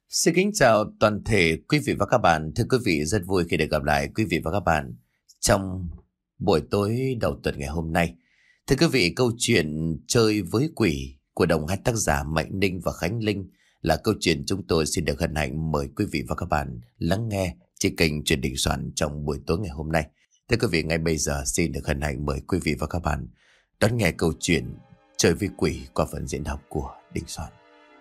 Xin kính chào toàn thể quý vị và các bạn. Thưa quý vị, rất vui khi được gặp lại quý vị và các bạn trong buổi tối đầu tuần ngày hôm nay. Thưa quý vị, câu chuyện Chơi với quỷ của đồng hai tác giả Mạnh Ninh và Khánh Linh là câu chuyện chúng tôi xin được hân hạnh mời quý vị và các bạn lắng nghe trên kênh Chuyện Đình Soạn trong buổi tối ngày hôm nay. Thưa quý vị, ngay bây giờ xin được hân hạnh mời quý vị và các bạn đón nghe câu chuyện Chơi với quỷ qua phần diễn đọc của Đình Soạn.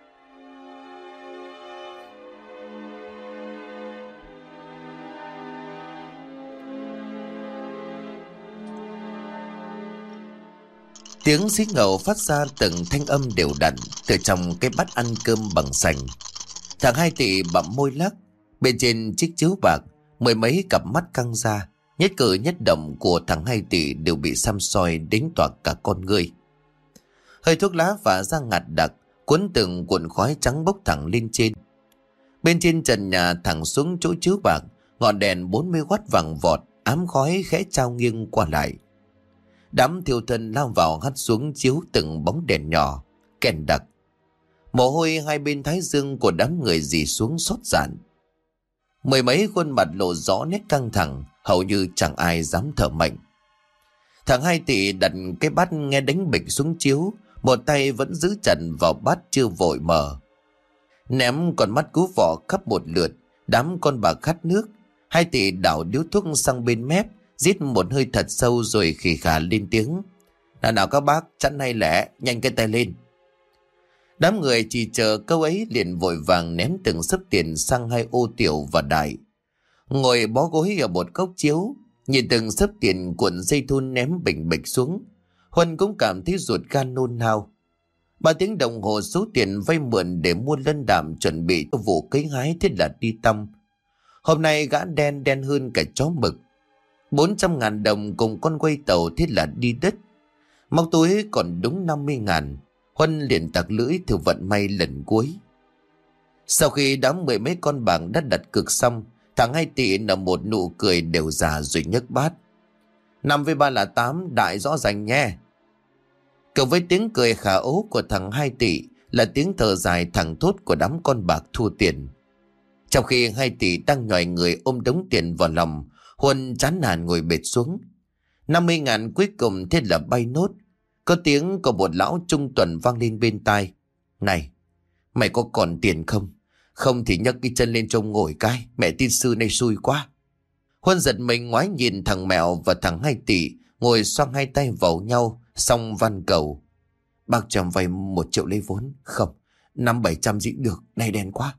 Tiếng xí ngầu phát ra từng thanh âm đều đặn từ trong cái bát ăn cơm bằng sành. Thằng Hai Tỵ bặm môi lắc, bên trên chiếc chiếu bạc, mười mấy cặp mắt căng ra, nhất cử nhất động của thằng Hai Tỵ đều bị săm soi đến toạc cả con người. Hơi thuốc lá phả ra ngạt đặc, cuốn từng cuộn khói trắng bốc thẳng lên trên. Bên trên trần nhà thẳng xuống chỗ chiếu bạc, ngọn đèn 40W vàng vọt, ám khói khẽ trao nghiêng qua lại. Đám thiêu thân lao vào hắt xuống chiếu từng bóng đèn nhỏ, kèn đặc. Mồ hôi hai bên thái dương của đám người rỉ xuống xót giản. Mười mấy khuôn mặt lộ rõ nét căng thẳng, hầu như chẳng ai dám thở mạnh. Thằng Hai Tỵ đặt cái bát nghe đánh bịch xuống chiếu, một tay vẫn giữ chặt vào bát chưa vội mở. Ném con mắt cú vỏ khắp một lượt, đám con bà khát nước. Hai Tỵ đảo điếu thuốc sang bên mép, rít một hơi thật sâu rồi khì khà lên tiếng. Nào các bác, chẵn hay lẻ, nhanh cái tay lên. Đám người chỉ chờ câu ấy liền vội vàng ném từng xấp tiền sang hai ô tiểu và đại. Ngồi bó gối ở một góc chiếu, nhìn từng xấp tiền cuộn dây thun ném bình bịch xuống. Huân cũng cảm thấy ruột gan nôn nao. 3 tiếng đồng hồ số tiền vay mượn để mua lân đạm chuẩn bị cho vụ cấy hái thế là đi tăm. Hôm nay gã đen hơn cả chó mực. 400.000 đồng cùng con quay tàu thế là đi đất. Móc túi còn đúng 50.000. Huân liền tặc lưỡi thử vận may lần cuối. Sau khi đám mười mấy con bảng đã đặt cược xong, thằng Hai Tỵ nở một nụ cười đều già rồi nhấc bát. 5 với 3 là 8, đại rõ ràng nhé. Cộng với tiếng cười khả ố của thằng Hai Tỵ là tiếng thở dài thẳng thốt của đám con bạc thua tiền. Trong khi Hai Tỵ đang nhòi người ôm đống tiền vào lòng, Huân chán nản ngồi bệt xuống. 50.000 cuối cùng thế là bay nốt. Có tiếng của một lão trung tuần vang lên bên tai. Này, mày có còn tiền không? Không thì nhấc cái chân lên trông ngồi cái. Mẹ tin sư này xui quá. Huân giật mình ngoái nhìn thằng Mẹo và thằng Hai Tỵ ngồi xoang hai tay vào nhau, xong van cầu. Bác cho vay 1 triệu lấy vốn. Không, 500-700 dĩ được, này đen quá.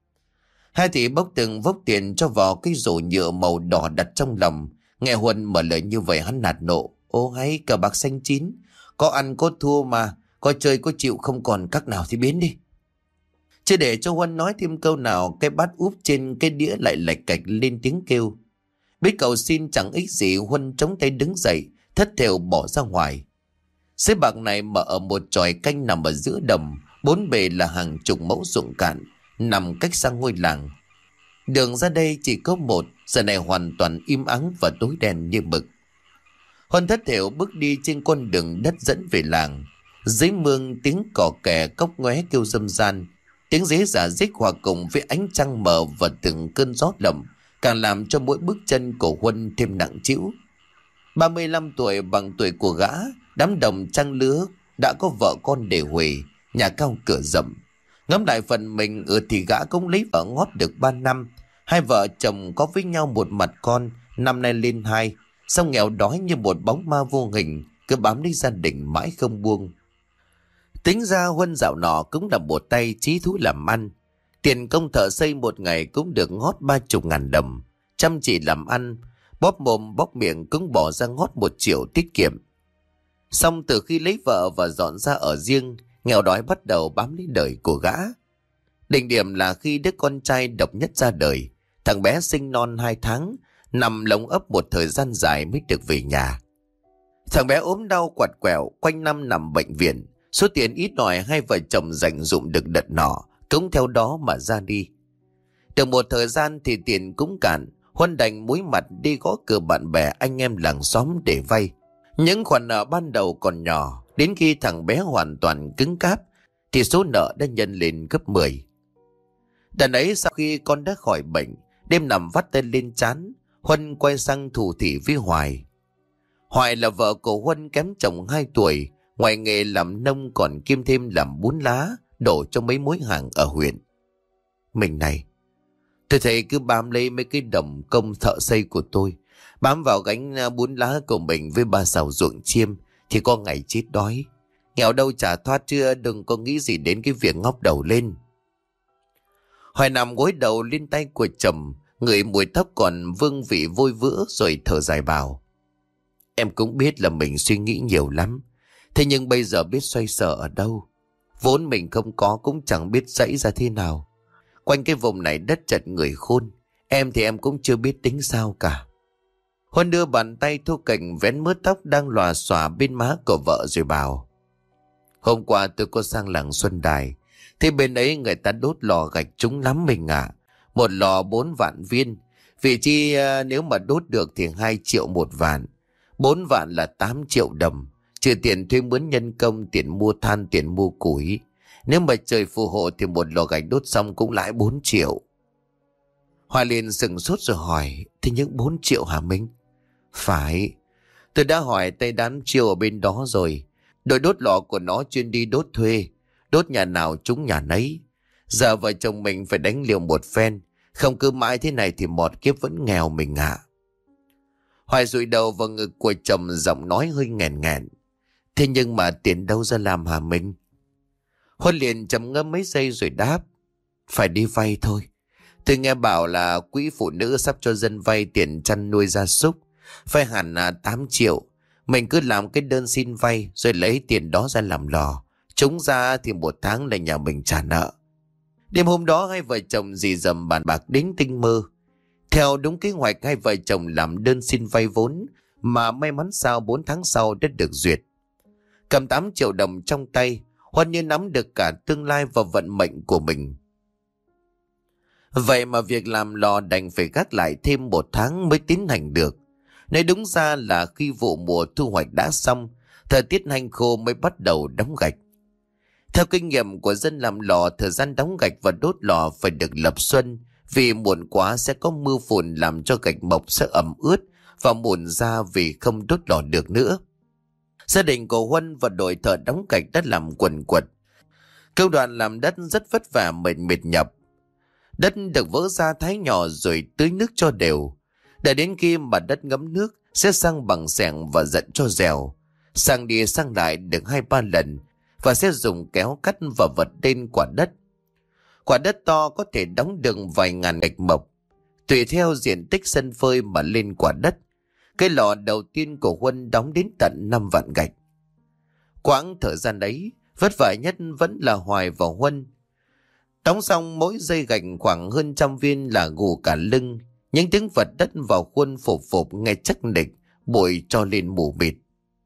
Hai Tỵ bốc từng vốc tiền cho vào cái rổ nhựa màu đỏ đặt trong lòng. Nghe Huân mở lời như vậy hắn nạt nộ. Ô hay cờ bạc xanh chín, có ăn có thua mà, có chơi có chịu, không còn các nào thì biến đi. Chưa để cho Huân nói thêm câu nào, cái bát úp trên cái đĩa lại lạch cạch lên tiếng kêu. Biết cầu xin chẳng ích gì, Huân chống tay đứng dậy, thất thểu bỏ ra ngoài. Sới bạc này mở ở một chòi canh nằm ở giữa đồng, bốn bề là hàng chục mẫu ruộng cạn, nằm cách xa ngôi làng. Đường ra đây chỉ có một, giờ này hoàn toàn im ắng và tối đen như mực. Huân thất thểu bước đi trên con đường đất dẫn về làng. Dưới mương tiếng cò kè cốc ngoé kêu râm ran, tiếng dế giả dích hòa cùng với ánh trăng mờ và từng cơn gió lộng càng làm cho mỗi bước chân của Huân thêm nặng trĩu. 35 tuổi bằng tuổi của gã, đám đồng trăng lứa, đã có vợ con để huề, nhà cao cửa rộng. Ngắm lại phần mình thì gã cũng lấy vợ ngót được 3 năm. Hai vợ chồng có với nhau một mặt con, năm nay lên 2, xong nghèo đói như một bóng ma vô hình, cứ bám lấy gia đình mãi không buông. Tính ra Huân dạo nọ cũng là một tay chí thú làm ăn. Tiền công thợ xây một ngày cũng được ngót 30.000 đồng. Chăm chỉ làm ăn, bóp mồm bóp miệng cũng bỏ ra ngót 1 triệu tiết kiệm. Xong từ khi lấy vợ và dọn ra ở riêng, nghèo đói bắt đầu bám lấy đời của gã. Đỉnh điểm là khi đứa con trai độc nhất ra đời, thằng bé sinh non 2 tháng, nằm lồng ấp một thời gian dài mới được về nhà. Thằng bé ốm đau quặt quẹo, quanh năm nằm bệnh viện. Số tiền ít ỏi hai vợ chồng dành dụm được đợt nọ cũng theo đó mà ra đi. Được một thời gian thì tiền cũng cạn, Huân đành muối mặt đi gõ cửa bạn bè anh em làng xóm để vay. Những khoản nợ ban đầu còn nhỏ, đến khi thằng bé hoàn toàn cứng cáp thì số nợ đã nhân lên gấp 10. Đợt ấy sau khi con đã khỏi bệnh, đêm nằm vắt tay lên trán, Huân quay sang thủ thỉ với Hoài. Hoài là vợ của Huân kém chồng 2 tuổi, ngoài nghề làm nông còn kiêm thêm làm bún lá, đổ cho mấy mối hàng ở huyện. Mình này, tôi thấy cứ bám lấy mấy cái đồng công thợ xây của tôi, bám vào gánh bún lá của mình với 3 sào ruộng chiêm, thì có ngày chết đói. Nghèo đâu chả thoát, chưa đừng có nghĩ gì đến cái việc ngóc đầu lên. Hoài nằm gối đầu lên tay của chồng, ngửi mùi tóc còn vương vị vôi vữa rồi thở dài bảo. Em cũng biết là mình suy nghĩ nhiều lắm, thế nhưng bây giờ biết xoay sở ở đâu. Vốn mình không có cũng chẳng biết dãy ra thế nào. Quanh cái vùng này đất chật người khôn, em thì em cũng chưa biết tính sao cả. Huân đưa bàn tay thu cành vén mớ tóc đang lòa xòa bên má của vợ rồi bảo. Hôm qua tôi có sang làng Xuân Đài, thế bên ấy người ta đốt lò gạch trúng lắm mình ạ. Một lò 4 vạn viên, vì chi nếu mà đốt được thì 2 triệu một vạn. 4 vạn là 8 triệu đồng, trừ tiền thuê mướn nhân công, tiền mua than, tiền mua củi. Nếu mà trời phù hộ thì một lò gạch đốt xong cũng lãi 4 triệu. Hoa liền sừng sốt rồi hỏi, thế những 4 triệu hả Minh? Phải, tôi đã hỏi tay đám chiêu ở bên đó rồi. Đội đốt lò của nó chuyên đi đốt thuê, đốt nhà nào trúng nhà nấy. Giờ vợ chồng mình phải đánh liều một phen, không cứ mãi thế này thì mọt kiếp vẫn nghèo mình ạ. Hoài dụi đầu vào ngực của chồng, giọng nói hơi nghẹn nghẹn. Thế nhưng mà tiền đâu ra làm hả Minh? Huân liền trầm ngâm mấy giây rồi đáp. Phải đi vay thôi. Tôi nghe bảo là quỹ phụ nữ sắp cho dân vay tiền chăn nuôi gia súc, phải hẳn 8 triệu. Mình cứ làm cái đơn xin vay rồi lấy tiền đó ra làm lò. Chúng ra thì 1 tháng là nhà mình trả nợ. Đêm hôm đó hai vợ chồng dì dầm bàn bạc đến tinh mơ. Theo đúng kế hoạch, hai vợ chồng làm đơn xin vay vốn, mà may mắn sao 4 tháng sau đã được duyệt. Cầm 8 triệu đồng trong tay, Huân như nắm được cả tương lai và vận mệnh của mình. Vậy mà việc làm lò đành phải gác lại thêm 1 tháng mới tiến hành được. Nói đúng ra là khi vụ mùa thu hoạch đã xong, thời tiết hanh khô mới bắt đầu đóng gạch. Theo kinh nghiệm của dân làm lò, thời gian đóng gạch và đốt lò phải được lập xuân, vì muộn quá sẽ có mưa phùn làm cho gạch mộc sẽ ẩm ướt và mùn ra vì không đốt lò được nữa. Gia đình của Huân và đội thợ đóng gạch đã làm quần quật. Công đoạn làm đất rất vất vả mệt nhọc. Đất được vỡ ra thái nhỏ rồi tưới nước cho đều. Để đến khi mà đất ngấm nước sẽ sang bằng xẻng và dặn cho dẻo. Sang đi sang lại được 2-3 lần và sẽ dùng kéo cắt và vật lên quả đất. Quả đất to có thể đóng được vài ngàn gạch mộc. Tùy theo diện tích sân phơi mà lên quả đất. Cái lò đầu tiên của Huân đóng đến tận 5 vạn gạch. Quãng thời gian đấy, vất vả nhất vẫn là Hoài và Huân. Đóng xong mỗi dây gạch khoảng hơn 100 viên là gù cả lưng. Những tiếng vật đất vào khuôn phộp nghe chắc nịch, bụi cho lên mù mịt.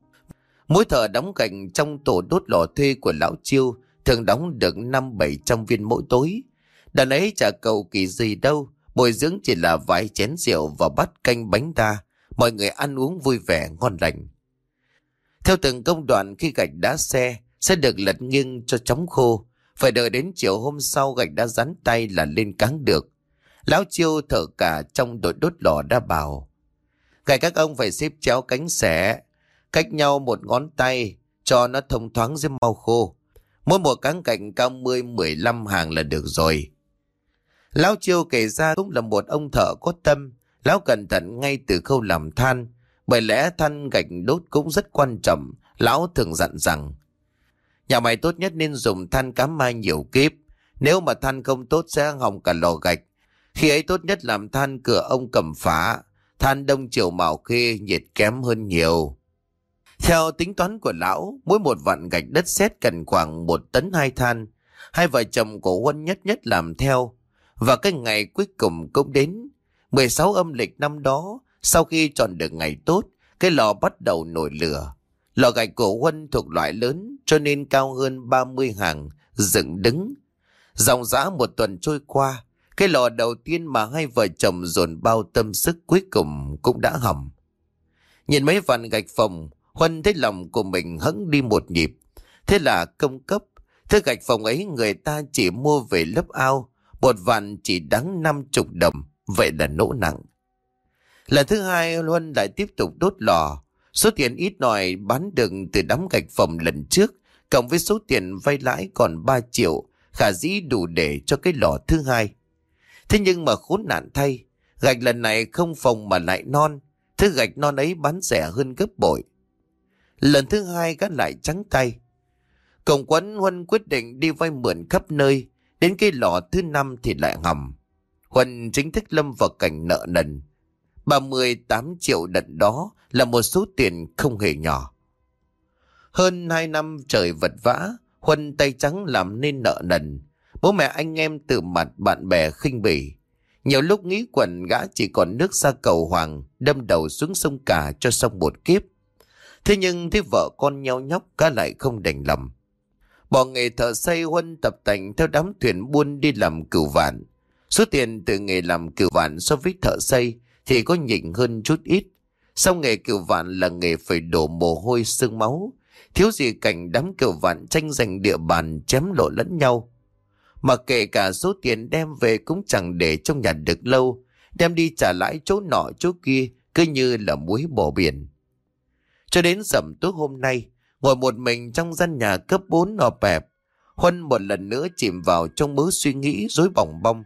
Mỗi thợ đóng gạch trong tổ đốt lò thuê của lão Chiêu thường đóng được 500-700 viên mỗi tối. Đàn ấy chả cầu kỳ gì đâu, bồi dưỡng chỉ là vài chén rượu và bát canh bánh đa. Mọi người ăn uống vui vẻ ngon lành. Theo từng công đoạn, khi gạch đá xe sẽ được lật nghiêng cho chóng khô. Phải đợi đến chiều hôm sau gạch đã rắn tay là lên cáng được. Lão Chiêu thợ cả trong đội đốt lò đã bảo. Gạch các ông phải xếp chéo cánh xẻ, cách nhau 1 ngón tay cho nó thông thoáng dưới mau khô. Mỗi một cáng gạch cao 10-15 hàng là được rồi. Lão Chiêu kể ra cũng là một ông thợ có tâm. Lão cẩn thận ngay từ khâu làm than, bởi lẽ than gạch đốt cũng rất quan trọng. Lão thường dặn rằng, nhà mày tốt nhất nên dùng than cám mai nhiều kíp. Nếu mà than không tốt sẽ hỏng cả lò gạch. Khi ấy tốt nhất làm than cửa ông Cầm Phá. Than Đông Triều Mạo Khê nhiệt kém hơn nhiều. Theo tính toán của lão, mỗi 1 vạn gạch đất sét cần khoảng 1 tấn 2 than. Hai vợ chồng của Huân nhất làm theo. Và cái ngày cuối cùng cũng đến. 16 âm lịch năm đó, sau khi chọn được ngày tốt, cái lò bắt đầu nổi lửa. Lò gạch của Huân thuộc loại lớn cho nên cao hơn 30 hàng, dựng đứng. Dòng dã 1 tuần trôi qua, cái lò đầu tiên mà hai vợ chồng dồn bao tâm sức cuối cùng cũng đã hỏng. Nhìn mấy vạn gạch phồng, Huân thấy lòng của mình hững đi một nhịp. Thế là công cấp, thứ gạch phồng ấy người ta chỉ mua về lấp ao, 1 vạn chỉ đáng 50 đồng, vậy là nỗ nặng. Lần thứ hai Huân lại tiếp tục đốt lò. Số tiền ít ỏi bán được từ đám gạch phòng lần trước, cộng với số tiền vay lãi còn 3 triệu, khả dĩ đủ để cho cái lò thứ hai. Thế nhưng mà khốn nạn thay, gạch lần này không phồng mà lại non. Thứ gạch non ấy bán rẻ hơn gấp bội. Lần thứ hai gã lại trắng tay. Cùng quấn Huân quyết định đi vay mượn khắp nơi. Đến cái lò thứ 5 thì lại ngầm. Huân chính thức lâm vào cảnh nợ nần. 38 triệu đợt đó là một số tiền không hề nhỏ. Hơn 2 năm trời vật vã, Huân tay trắng làm nên nợ nần. Bố mẹ anh em từ mặt bạn bè khinh bỉ. Nhiều lúc nghĩ quẩn gã chỉ còn nước ra cầu Hoàng, đâm đầu xuống sông Cả cho xong một kiếp. Thế nhưng thấy vợ con nheo nhóc, gã lại không đành lòng. Bỏ nghề thợ xây, Huân tập tành theo đám thuyền buôn đi làm cừu vạn. Số tiền từ nghề làm cừu vạn so với thợ xây thì có nhỉnh hơn chút ít. Song nghề cừu vạn là nghề phải đổ mồ hôi xương máu. Thiếu gì cảnh đám cừu vạn tranh giành địa bàn chém lộ lẫn nhau. Mà kể cả số tiền đem về cũng chẳng để trong nhà được lâu. Đem đi trả lãi chỗ nọ chỗ kia, cứ như là muối bỏ biển. Cho đến rằm tối hôm nay, ngồi một mình trong gian nhà cấp 4 ọp ẹp, Huân một lần nữa chìm vào trong mớ suy nghĩ rối bòng bong.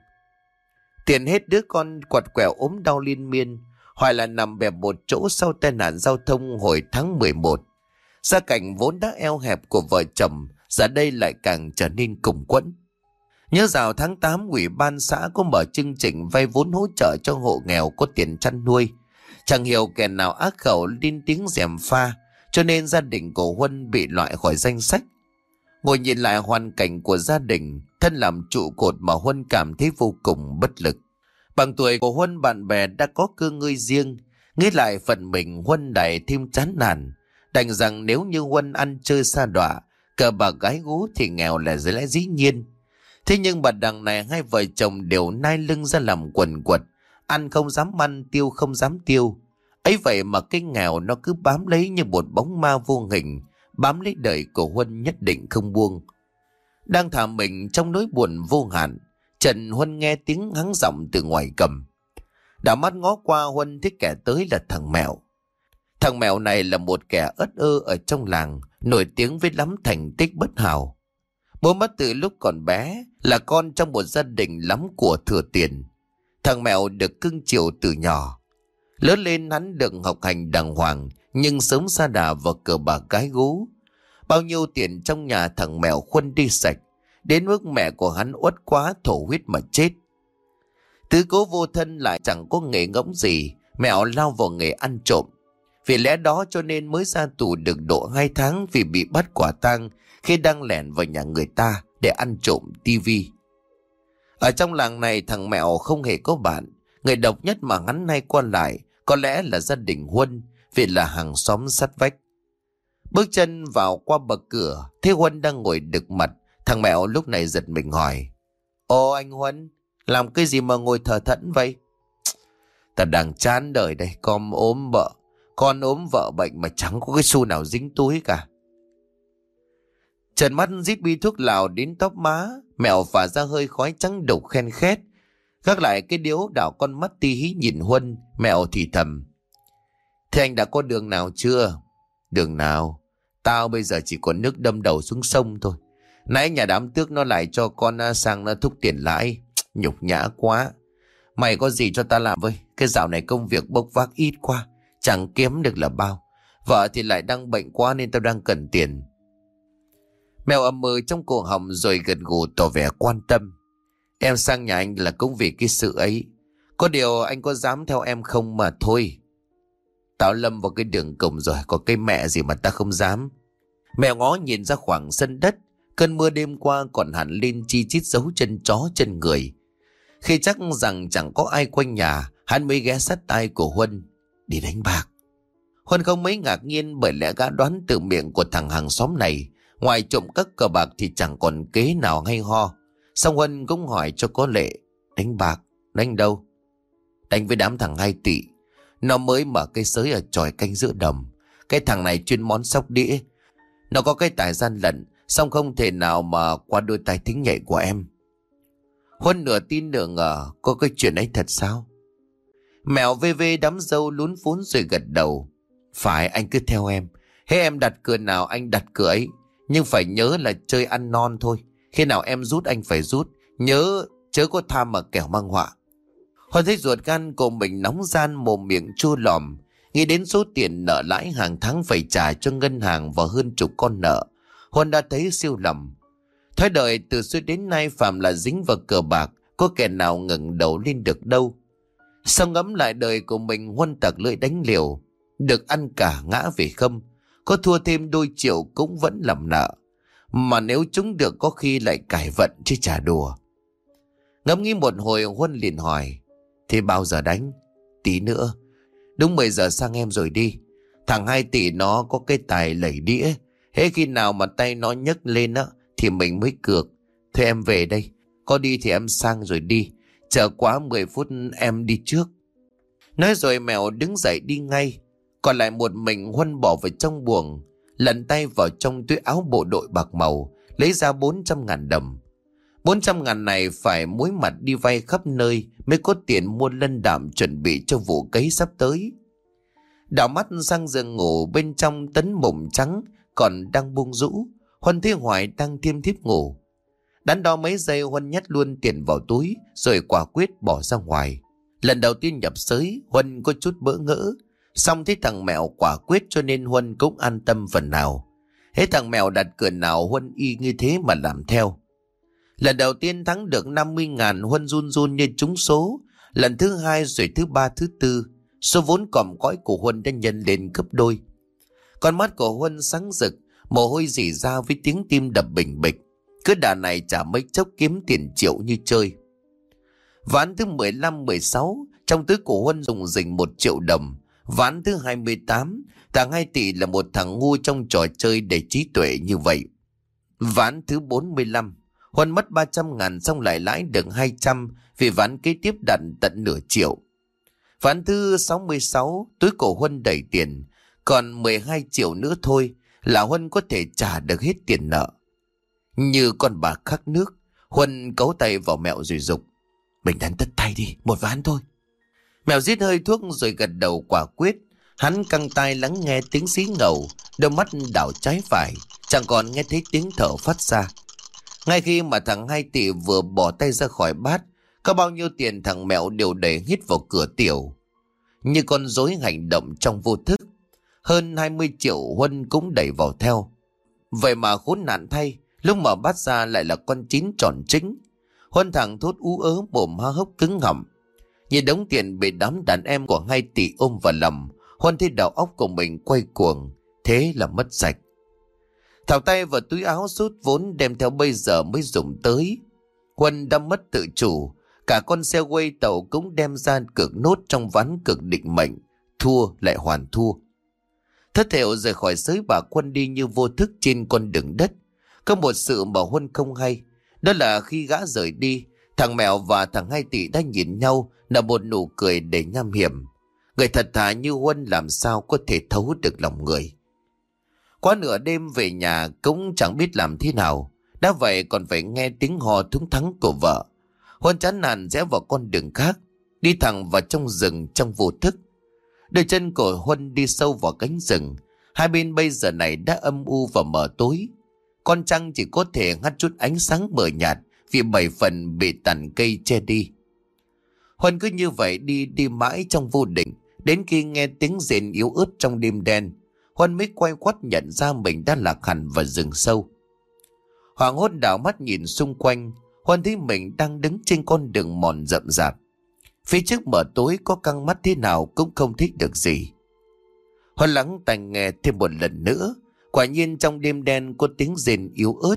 Tiền hết đứa con quặt quẹo ốm đau liên miên, hoặc là nằm bẹp một chỗ sau tai nạn giao thông hồi tháng 11. Gia cảnh vốn đã eo hẹp của vợ chồng giờ đây lại càng trở nên củng quẫn. Nhớ vào tháng 8, ủy ban xã có mở chương trình vay vốn hỗ trợ cho hộ nghèo có tiền chăn nuôi. Chẳng hiểu kẻ nào ác khẩu lên tiếng gièm pha, cho nên gia đình của Huân bị loại khỏi danh sách. Ngồi nhìn lại hoàn cảnh của gia đình, thân làm trụ cột mà Huân cảm thấy vô cùng bất lực. Bằng tuổi của Huân, bạn bè đã có cơ ngơi riêng, nghĩ lại phần mình Huân lại thêm chán nản. Đành rằng nếu như Huân ăn chơi sa đọa, cờ bạc gái gú thì nghèo là lẽ dĩ nhiên. Thế nhưng bà đằng này hai vợ chồng đều nai lưng ra làm quần quật, ăn không dám ăn, tiêu không dám tiêu. Ấy vậy mà cái nghèo nó cứ bám lấy như một bóng ma vô hình, bám lấy đời của Huân nhất định không buông. Đang thả mình trong nỗi buồn vô hạn, Trần Huân nghe tiếng hắng giọng từ ngoài cầm. Đảo mắt ngó qua, Huân thấy kẻ tới là thằng Mẹo. Thằng Mẹo này là một kẻ ất ơ ở trong làng, nổi tiếng với lắm thành tích bất hảo. Bố mất từ lúc còn bé, là con trong một gia đình lắm của thừa tiền. Thằng Mẹo được cưng chiều từ nhỏ. Lớn lên hắn được học hành đàng hoàng, nhưng sớm sa đà vào cờ bạc gái gú. Bao nhiêu tiền trong nhà thằng Mẹo khuân đi sạch, đến mức mẹ của hắn uất quá thổ huyết mà chết. Tứ cố vô thân lại chẳng có nghề ngỗng gì, Mẹo lao vào nghề ăn trộm. Vì lẽ đó cho nên mới ra tù được độ 2 tháng vì bị bắt quả tang khi đang lẻn vào nhà người ta để ăn trộm tivi. Ở trong làng này thằng Mẹo không hề có bạn. Người độc nhất mà hắn hay qua lại có lẽ là gia đình Huân, vì là hàng xóm sát vách. Bước chân vào qua bậc cửa, thấy Huân đang ngồi đực mặt. Thằng Mẹo lúc này giật mình hỏi: Ồ anh Huân, làm cái gì mà ngồi thờ thẫn vậy? Ta đang chán đời đây, con ốm vợ bệnh mà chẳng có cái xu nào dính túi cả. Trần mắt rít bi thuốc lào đến tóc má, Mẹo phả ra hơi khói trắng đục khen khét. Gác lại cái điếu, đảo con mắt ti hí nhìn Huân, Mẹo thì thầm: Thế anh đã có đường nào chưa? Đường nào? Tao bây giờ chỉ còn nước đâm đầu xuống sông thôi. Nãy nhà đám tước nó lại cho con sang nó thúc tiền lãi. Nhục nhã quá. Mày có gì cho ta làm với? Cái dạo này công việc bốc vác ít quá, chẳng kiếm được là bao. Vợ thì lại đang bệnh quá nên tao đang cần tiền. Mẹo ầm ừ trong cổ họng rồi gật gù tỏ vẻ quan tâm. Em sang nhà anh là cũng vì cái sự ấy. Có điều anh có dám theo em không mà thôi. Tao lâm vào cái đường cùng rồi, có cái mẹ gì mà ta không dám. Mẹo ngó nhìn ra khoảng sân đất. Cơn mưa đêm qua còn hẳn lên chi chít dấu chân chó chân người. Khi chắc rằng chẳng có ai quanh nhà, hắn mới ghé sát tai của Huân: Đi đánh bạc. Huân không mấy ngạc nhiên, bởi lẽ gã đoán từ miệng của thằng hàng xóm này, ngoài trộm cắp cờ bạc thì chẳng còn kế nào hay ho. Xong Huân cũng hỏi cho có lệ: Đánh bạc? Đánh đâu? Đánh với đám thằng 2 tỷ. Nó mới mở cây sới ở chòi canh giữa đồng. Cái thằng này chuyên món sóc đĩa. Nó có cái tài gian lận, xong không thể nào mà qua đôi tai thính nhạy của em. Huân nửa tin nửa ngờ, có cái chuyện ấy thật sao? Mèo vê vê đám râu lún phún rồi gật đầu. Phải, anh cứ theo em. Thế em đặt cửa nào anh đặt cửa ấy. Nhưng phải nhớ là chơi ăn non thôi. Khi nào em rút anh phải rút. Nhớ chớ có tham mà kẻo mang họa. Huân thấy ruột gan của mình nóng gian, mồm miệng chua lòm. Nghĩ đến số tiền nợ lãi hàng tháng phải trả cho ngân hàng và hơn chục con nợ, Huân đã thấy siêu lầm. Thói đời từ xưa đến nay phạm là dính vào cờ bạc, có kẻ nào ngẩng đầu lên được đâu. Sau ngẫm lại đời của mình, Huân tặc lưỡi đánh liều. Được ăn cả ngã về không, có thua thêm đôi triệu cũng vẫn làm nợ. Mà nếu chúng được có khi lại cải vận chứ chả đùa. Ngẫm nghĩ một hồi, Huân liền hỏi: Thế bao giờ đánh? Tí nữa. Đúng 10 giờ sang em rồi đi. Thằng 2 tỷ nó có cái tài lẩy đĩa. Thế khi nào mà tay nó nhấc lên á thì mình mới cược. Thôi em về đây. Có đi thì em sang rồi đi. Chờ quá 10 phút em đi trước. Nói rồi mèo đứng dậy đi ngay. Còn lại một mình, Huân bỏ vào trong buồng, lần tay vào trong túi áo bộ đội bạc màu, lấy ra 400.000 đồng. 400.000 này phải muối mặt đi vay khắp nơi mới có tiền mua lân đạm chuẩn bị cho vụ cấy sắp tới. Đảo mắt sang giường ngủ, bên trong tấm mùng trắng còn đang buông rũ. Huân thấy Hoài đang thiêm thiếp ngủ. Đắn đo mấy giây, Huân nhét luôn tiền vào túi rồi quả quyết bỏ ra ngoài. Lần đầu tiên nhập xới, Huân có chút bỡ ngỡ. Xong thấy thằng mèo quả quyết cho nên Huân cũng an tâm phần nào. Hết thằng mèo đặt cửa nào, Huân y như thế mà làm theo. Lần đầu tiên thắng được 50.000, Huân run run như trúng số. Lần thứ hai rồi thứ ba thứ tư, số vốn còm cõi của Huân đã nhân lên gấp đôi. Con mắt của Huân sáng rực, mồ hôi rỉ ra với tiếng tim đập bình bịch. Cứ đà này chả mấy chốc kiếm tiền triệu như chơi. Ván thứ 15-16, trong túi của Huân dùng dình 1 triệu đồng. Ván thứ 28, thằng 2 tỷ là một thằng ngu trong trò chơi để trí tuệ như vậy. Ván thứ 45, Huân mất 300.000 xong lại lãi được 200 vì ván kế tiếp đặt tận nửa triệu. Ván thứ 66, túi của Huân đầy tiền, còn 12 triệu nữa thôi là Huân có thể trả được hết tiền nợ. Như con bà khắc nước, Huân cấu tay vào mẹo rồi dục: Mình đánh tất tay đi, một ván thôi. Mèo rít hơi thuốc rồi gật đầu quả quyết. Hắn căng tai lắng nghe tiếng xí ngầu, đôi mắt đảo trái phải, chẳng còn nghe thấy tiếng thở phát ra. Ngay khi mà thằng 2 tỷ vừa bỏ tay ra khỏi bát, có bao nhiêu tiền thằng mèo đều đẩy hít vào cửa tiểu. Như con rối hành động trong vô thức. Hơn 20 triệu Huân cũng đẩy vào theo. Vậy mà khốn nạn thay, lúc mở bát ra lại là con 9 tròn trĩnh. Huân thẳng thốt ú ớ, mồm há hốc cứng họng. Nhìn đống tiền bị đám đàn em của 2 tỷ ôm vào lòng, Huân thấy đầu óc của mình quay cuồng. Thế là mất sạch. Thảo tay vào túi áo rút vốn đem theo bây giờ mới dùng tới. Huân đã mất tự chủ. Cả con xe quay tàu cũng đem ra cược nốt trong ván cực định mệnh. Thua lại hoàn thua. Thất hiệu rời khỏi sới bạc, Huân đi như vô thức trên con đường đất. Có một sự mà Huân không hay. Đó là khi gã rời đi, thằng mèo và thằng 2 tỷ đã nhìn nhau nở một nụ cười để nham hiểm. Người thật thà như Huân làm sao có thể thấu được lòng người. Quá nửa đêm về nhà cũng chẳng biết làm thế nào. Đã vậy còn phải nghe tiếng hò thúng thắng của vợ. Huân chán nản rẽ vào con đường khác, đi thẳng vào trong rừng trong vô thức. Đôi chân của Huân đi sâu vào cánh rừng. Hai bên bây giờ này đã âm u và mờ tối. Con trăng chỉ có thể ngắt chút ánh sáng mờ nhạt vì 7 phần bị tàn cây che đi. Huân cứ như vậy đi mãi trong vô định, đến khi nghe tiếng rền yếu ớt trong đêm đen, Huân mới quay quắt nhận ra mình đã lạc hẳn vào rừng sâu. Hoảng hốt đảo mắt nhìn xung quanh, Huân thấy mình đang đứng trên con đường mòn rậm rạp. Phía trước mờ tối, có căng mắt thế nào cũng không thích được gì. Huân lắng tai nghe thêm một lần nữa. Quả nhiên trong đêm đen có tiếng rền yếu ớt.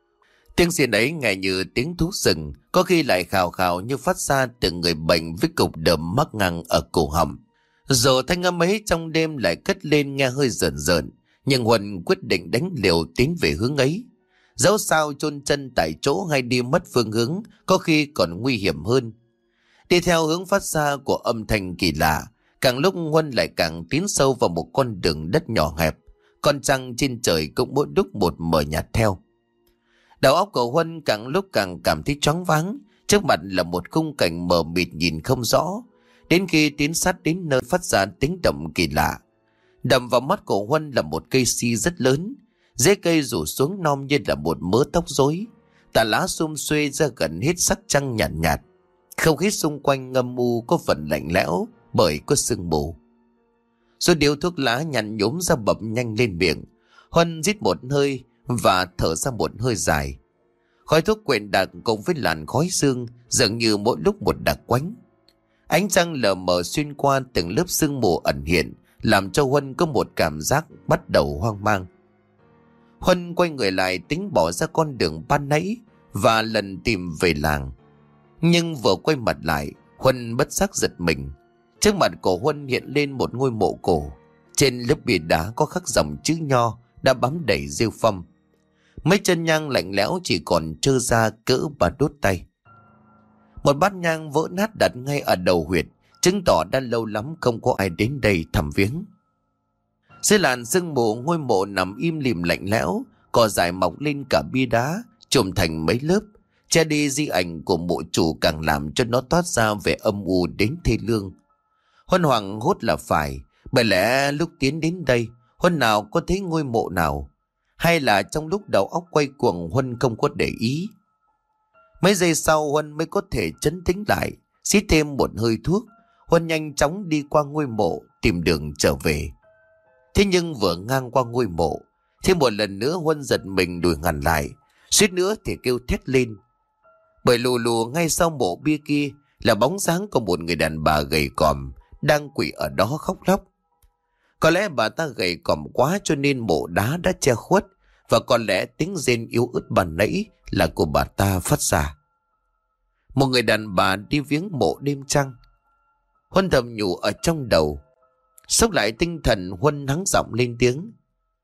Tiếng rền ấy nghe như tiếng thú rừng, có khi lại khào khào như phát ra từ người bệnh với cục đờm mắc ngang ở cổ họng. Rồi thanh âm ấy trong đêm lại cất lên nghe hơi rợn rợn, nhưng Huân quyết định đánh liều tiến về hướng ấy. Dẫu sao chôn chân tại chỗ hay đi mất phương hướng có khi còn nguy hiểm hơn. Đi theo hướng phát ra của âm thanh kỳ lạ, càng lúc Huân lại càng tiến sâu vào một con đường đất nhỏ hẹp. Con trăng trên trời cũng mỗi lúc một mờ nhạt theo. Đầu óc của Huân càng lúc càng cảm thấy choáng váng, Trước mặt là một khung cảnh mờ mịt nhìn không rõ. Đến khi tiến sát đến nơi phát ra tiếng động kỳ lạ, đập vào mắt của Huân là một cây si rất lớn. Rễ cây rủ xuống non như là một mớ tóc rối. Tà lá sum xuê ra gần hết sắc trăng nhàn nhạt. Không khí xung quanh ngâm u có phần lạnh lẽo bởi có sương mù. Rồi điếu thuốc lá nhăn nhúm ra bập nhanh lên miệng. Huân rít một hơi và thở ra một hơi dài. Khói thuốc quyện đặc cùng với làn khói sương dường như mỗi lúc một đặc quánh. Ánh trăng lờ mờ xuyên qua từng lớp sương mù ẩn hiện, làm cho Huân có một cảm giác bắt đầu hoang mang. Huân quay người lại tính bỏ ra con đường ban nãy và lần tìm về làng. Nhưng vừa quay mặt lại, Huân bất giác giật mình. Trước mặt của Huân hiện lên một ngôi mộ cổ. Trên lớp bia đá có khắc dòng chữ nho đã bám đầy rêu phong. Mấy chân nhang lạnh lẽo chỉ còn trơ ra cỡ bà đốt tay. Một bát nhang vỡ nát đặt ngay ở đầu huyệt, chứng tỏ đã lâu lắm không có ai đến đây thăm viếng. Dưới làn sương mù, ngôi mộ nằm im lìm lạnh lẽo, cỏ dại mọc lên cả bia đá, trộm thành mấy lớp, che đi di ảnh của mộ chủ, càng làm cho nó toát ra vẻ âm u đến thê lương. Huân hoảng hốt là phải, bởi lẽ lúc tiến đến đây, Huân nào có thấy ngôi mộ nào, hay là trong lúc đầu óc quay cuồng Huân không có để ý. Mấy giây sau Huân mới có thể trấn tĩnh lại, xít thêm một hơi thuốc, Huân nhanh chóng đi qua ngôi mộ tìm đường trở về. Thế nhưng vừa ngang qua ngôi mộ, thêm một lần nữa Huân giật mình đuổi ngăn lại, suýt nữa thì kêu thét lên. Bởi lù lù ngay sau mộ bia kia là bóng dáng của một người đàn bà gầy còm đang quỳ ở đó khóc lóc. Có lẽ bà ta gầy còm quá cho nên mộ đá đã che khuất, và có lẽ tiếng rên yếu ớt ban nãy là của bà ta phát ra. Một người đàn bà đi viếng mộ đêm trăng. Huân thầm nhủ ở trong đầu. Xốc lại tinh thần, Huân hắng giọng lên tiếng.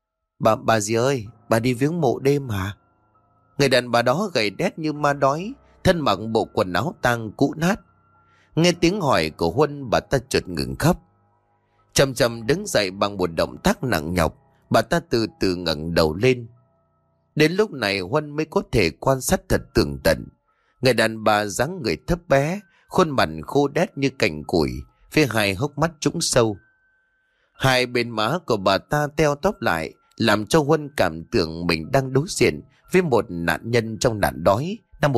Bà gì ơi, bà đi viếng mộ đêm hả? Người đàn bà đó gầy đét như ma đói, thân mặc bộ quần áo tang cũ nát. Nghe tiếng hỏi của Huân, bà ta chợt ngừng khóc. Chậm chậm đứng dậy bằng một động tác nặng nhọc, bà ta từ từ ngẩng đầu lên. Đến lúc này Huân mới có thể quan sát thật tường tận. Người đàn bà dáng người thấp bé, khuôn mặt khô đét như cành củi, với hai hốc mắt trũng sâu. Hai bên má của bà ta teo tóp lại, làm cho Huân cảm tưởng mình đang đối diện với một nạn nhân trong nạn đói năm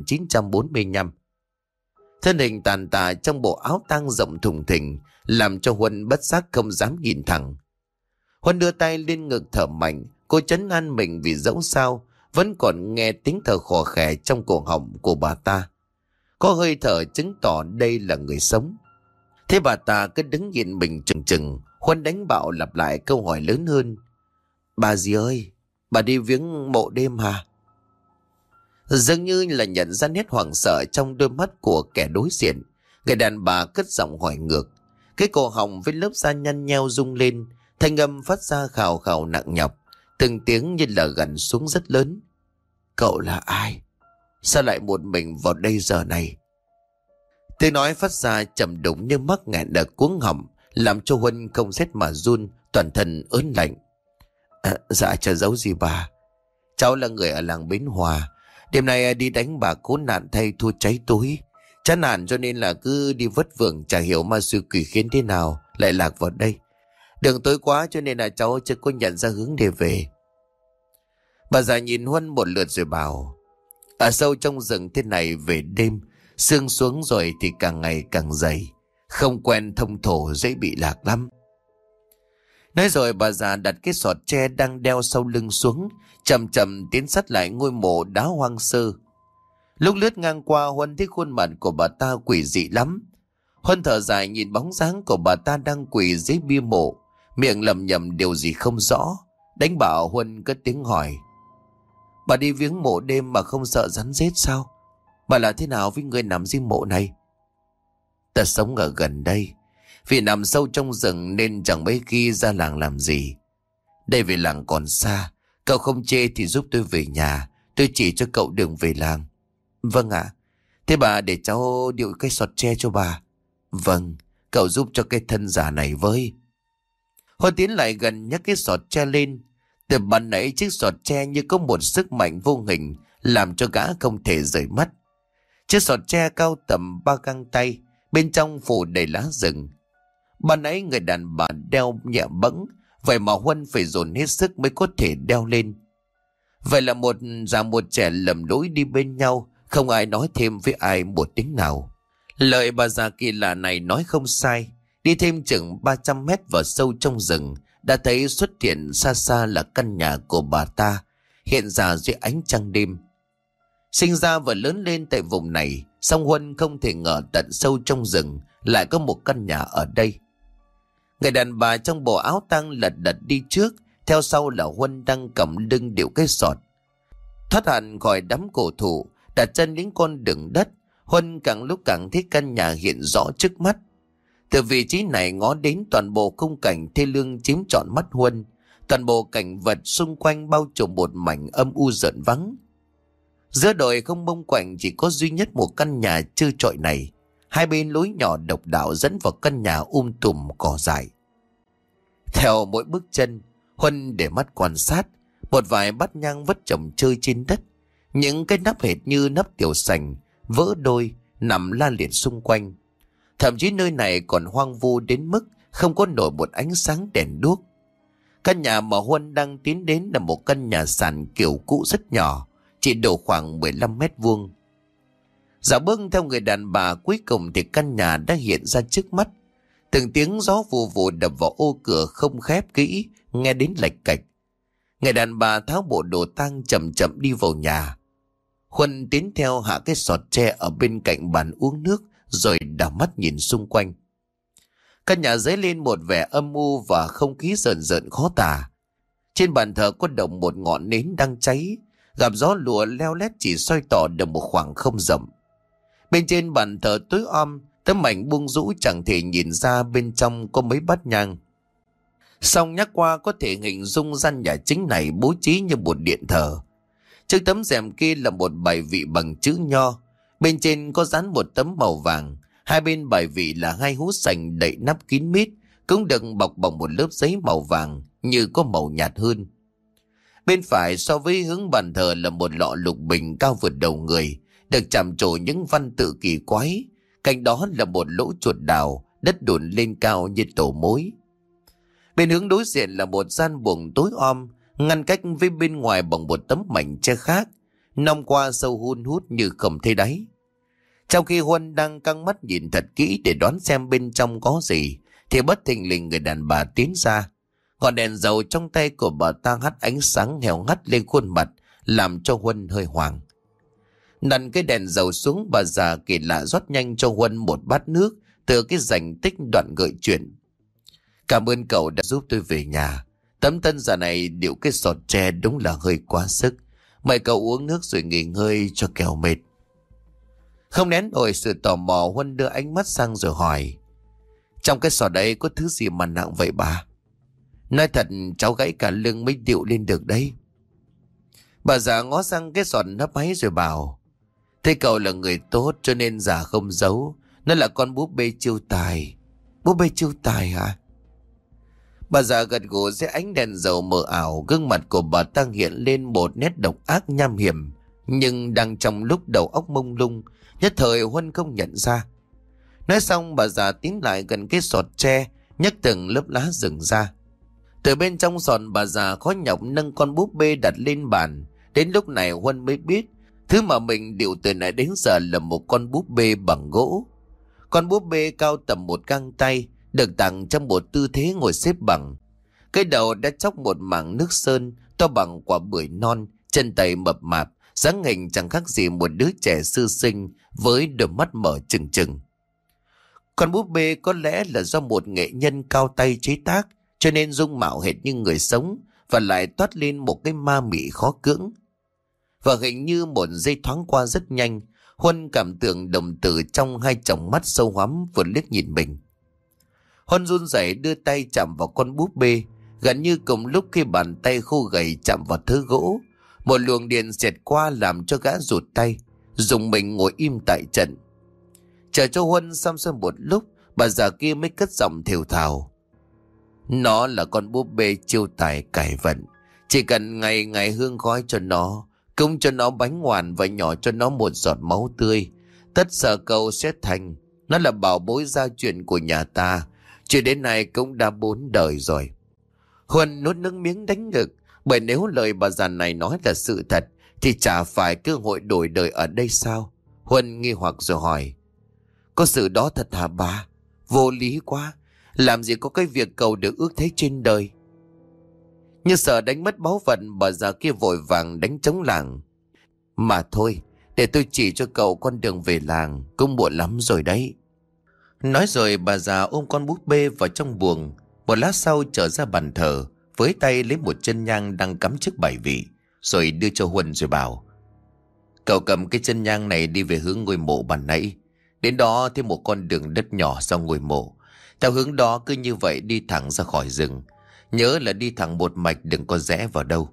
1945. Thân hình tàn tạ trong bộ áo tang rộng thùng thình, làm cho Huân bất giác không dám nhìn thẳng. Huân đưa tay lên ngực thở mạnh, cô trấn an mình vì dẫu sao vẫn còn nghe tiếng thở khò khè trong cổ họng của bà ta. Có hơi thở chứng tỏ đây là người sống. Thế bà ta cứ đứng nhìn mình chừng chừng. Huân đánh bạo lặp lại câu hỏi lớn hơn. Bà gì ơi, bà đi viếng mộ đêm hả? Dường như là nhận ra nét hoảng sợ trong đôi mắt của kẻ đối diện, người đàn bà cất giọng hỏi ngược. Cái cổ họng với lớp da nhăn nheo rung lên, thanh âm phát ra khào khào nặng nhọc, từng tiếng như là gằn xuống rất lớn. Cậu là ai? Sao lại một mình vào đây giờ này? Tiếng nói phát ra trầm đục như mắc nghẹn ở cuống họng, làm cho Huân không rét mà run, toàn thân ớn lạnh. Dạ chả giấu gì bà. Cháu là người ở làng Bến Hòa. Đêm nay đi đánh bạc khốn nạn thay thua cháy túi. Chán nản cho nên là cứ đi vất vưởng, chả hiểu ma sư quỷ khiến thế nào lại lạc vào đây. Đường tối quá cho nên là cháu chưa có nhận ra hướng để về. Bà già nhìn Huân một lượt rồi bảo. Ở sâu trong rừng thế này về đêm, sương xuống rồi thì càng ngày càng dày. Không quen thông thổ dễ bị lạc lắm. Nói rồi bà già đặt cái sọt tre đang đeo sau lưng xuống, chậm chậm tiến sát lại ngôi mộ đá hoang sơ. Lúc lướt ngang qua, Huân thấy khuôn mặt của bà ta quỷ dị lắm. Huân thở dài nhìn bóng dáng của bà ta đang quỳ dưới bia mộ, miệng lẩm nhẩm điều gì không rõ. Đánh bảo Huân cất tiếng hỏi. Bà đi viếng mộ đêm mà không sợ rắn rết sao? Bà là thế nào với người nằm dưới mộ này? Ta sống ở gần đây, vì nằm sâu trong rừng nên chẳng mấy khi ra làng làm gì. Đây về làng còn xa, cậu không chê thì giúp tôi về nhà, tôi chỉ cho cậu đường về làng. Vâng ạ. Thế bà để cháu điệu cái sọt tre cho bà. Vâng, cậu giúp cho cái thân giả này với. Huân tiến lại gần nhấc cái sọt tre lên. Từ ban nãy chiếc sọt tre như có một sức mạnh vô hình làm cho gã không thể rời mắt. Chiếc sọt tre cao tầm 3 găng tay, bên trong phủ đầy lá rừng. Ban nãy người đàn bà đeo nhẹ bẫng, vậy mà Huân phải dồn hết sức mới có thể đeo lên. Vậy là một già một trẻ lầm lỗi đi bên nhau, không ai nói thêm với ai một tiếng nào. Lời bà già kỳ lạ này nói không sai. Đi thêm chừng 300 mét vào sâu trong rừng, đã thấy xuất hiện xa xa là căn nhà của bà ta, hiện ra dưới ánh trăng đêm. Sinh ra và lớn lên tại vùng này, song Huân không thể ngờ tận sâu trong rừng lại có một căn nhà ở đây. Người đàn bà trong bộ áo tang lật đật đi trước, theo sau là Huân đang cầm lưng điệu cái sọt. Thoát hẳn khỏi đám cổ thụ, đặt chân đến con đường đất, Huân càng lúc càng thấy căn nhà hiện rõ trước mắt. Từ vị trí này ngó đến toàn bộ khung cảnh thê lương chiếm trọn mắt Huân. Toàn bộ cảnh vật xung quanh bao trùm một mảnh âm u rợn vắng. Giữa đồi không mông quạnh chỉ có duy nhất một căn nhà trơ trọi này. Hai bên lối nhỏ độc đạo dẫn vào căn nhà tùm cỏ dại. Theo mỗi bước chân, Huân để mắt quan sát. Một vài bát nhang vất chồng chơi trên đất. Những cái nắp hệt như nắp tiểu sành, vỡ đôi, nằm la liệt xung quanh. Thậm chí nơi này còn hoang vu đến mức không có nổi một ánh sáng đèn đuốc. Căn nhà mà Huân đang tiến đến là một căn nhà sàn kiểu cũ rất nhỏ, chỉ độ khoảng 15 mét vuông. Dạo bước theo người đàn bà, cuối cùng thì căn nhà đã hiện ra trước mắt. Từng tiếng gió vù vù đập vào ô cửa không khép kỹ, nghe đến lạch cạch. Người đàn bà tháo bộ đồ tang chậm chậm đi vào nhà. Huân tiến theo hạ cái sọt tre ở bên cạnh bàn uống nước, rồi đảo mắt nhìn xung quanh. Căn nhà dấy lên một vẻ âm u và không khí rợn rợn khó tả. Trên bàn thờ có động một ngọn nến đang cháy, gặp gió lùa leo lét chỉ soi tỏ được một khoảng không rộng. Bên trên bàn thờ tối om, tấm ảnh buông rũ chẳng thể nhìn ra bên trong có mấy bát nhang. Song nhắc qua có thể hình dung gian nhà chính này bố trí như một điện thờ. Trước tấm rèm kia là một bài vị bằng chữ nho, bên trên có dán một tấm màu vàng. Hai bên bài vị là hai hũ sành đậy nắp kín mít, cũng được bọc bằng một lớp giấy màu vàng như có màu nhạt hơn. Bên phải so với hướng bàn thờ là một lọ lục bình cao vượt đầu người, được chạm trổ những văn tự kỳ quái. Cạnh đó là một lỗ chuột đào, đất đổn lên cao như tổ mối. Bên hướng đối diện là một gian buồng tối om, ngăn cách với bên ngoài bằng một tấm mảnh che khác, nong qua sâu hun hút như không thấy đáy. Trong khi Huân đang căng mắt nhìn thật kỹ để đoán xem bên trong có gì, thì bất thình lình người đàn bà tiến ra. Ngọn đèn dầu trong tay của bà ta hắt ánh sáng heo hắt lên khuôn mặt, làm cho Huân hơi hoảng. Đặt cái đèn dầu xuống, bà già kỳ lạ rót nhanh cho Huân một bát nước từ cái rành tích đoạn gợi chuyện. Cảm ơn cậu đã giúp tôi về nhà. Tấm tân già này điệu cái sọt tre đúng là hơi quá sức. Mời cậu uống nước rồi nghỉ ngơi cho kẻo mệt. Không nén nổi sự tò mò, Huân đưa ánh mắt sang rồi hỏi: trong cái sọt đấy có thứ gì mà nặng vậy bà? Nói thật cháu gãy cả lưng mới điệu lên được đấy. Bà già ngó sang cái sọt nấp máy rồi bảo: thế cậu là người tốt cho nên già không giấu. Nó là con búp bê chiêu tài. Búp bê chiêu tài hả? Bà già gật gù dưới ánh đèn dầu mờ ảo. Gương mặt của bà ta hiện lên một nét độc ác nham hiểm, nhưng đang trong lúc đầu óc mông lung, nhất thời Huân không nhận ra. Nói xong bà già tiến lại gần cái sọt tre, nhấc từng lớp lá rừng ra. Từ bên trong sọt bà già khó nhọc nâng con búp bê đặt lên bàn. Đến lúc này Huân mới biết thứ mà mình điệu từ nãy đến giờ là một con búp bê bằng gỗ. Con búp bê cao tầm 1 găng tay, được tặng trong một tư thế ngồi xếp bằng. Cái đầu đã chóc một mảng nước sơn, to bằng quả bưởi non, chân tay mập mạp, dáng hình chẳng khác gì một đứa trẻ sơ sinh với đôi mắt mở trừng trừng. Con búp bê có lẽ là do một nghệ nhân cao tay chế tác, cho nên dung mạo hệt như người sống và lại toát lên một cái ma mị khó cưỡng. Và hình như một giây thoáng qua rất nhanh, Huân cảm tưởng đồng tử trong hai tròng mắt sâu hoắm vừa liếc nhìn mình. Huân run rẩy đưa tay chạm vào con búp bê, gần như cùng lúc khi bàn tay khô gầy chạm vào thớ gỗ, một luồng điện xẹt qua làm cho gã rụt tay, dùng mình ngồi im tại trận. Chờ cho Huân xong xuôi một lúc, bà già kia mới cất giọng thều thào: nó là con búp bê chiêu tài cải vận. Chỉ cần ngày ngày hương khói cho nó, cúng cho nó bánh ngoằn và nhỏ cho nó một giọt máu tươi, Tất sợ cậu sẽ thành. Nó là bảo bối gia truyền của nhà ta. Chuyện đến nay cũng đã 4 đời rồi. Huân nuốt nước miếng đánh ngực. Bởi nếu lời bà già này nói là sự thật thì chả phải cơ hội đổi đời ở đây sao? Huân nghi hoặc rồi hỏi. Có sự đó thật hả bà? Vô lý quá. Làm gì có cái việc cầu được ước thế trên đời. Như sợ đánh mất báu phận, bà già kia vội vàng đánh trống làng. Mà thôi, để tôi chỉ cho cậu con đường về làng. Cũng muộn lắm rồi đấy. Nói rồi bà già ôm con búp bê vào trong buồng. Một lát sau trở ra bàn thờ, với tay lấy một chân nhang đang cắm trước bài vị, rồi đưa cho Huân rồi bảo. Cậu cầm cái chân nhang này đi về hướng ngôi mộ ban nãy. Đến đó thêm một con đường đất nhỏ sau ngôi mộ. Theo hướng đó cứ như vậy đi thẳng ra khỏi rừng. Nhớ là đi thẳng một mạch, đừng có rẽ vào đâu.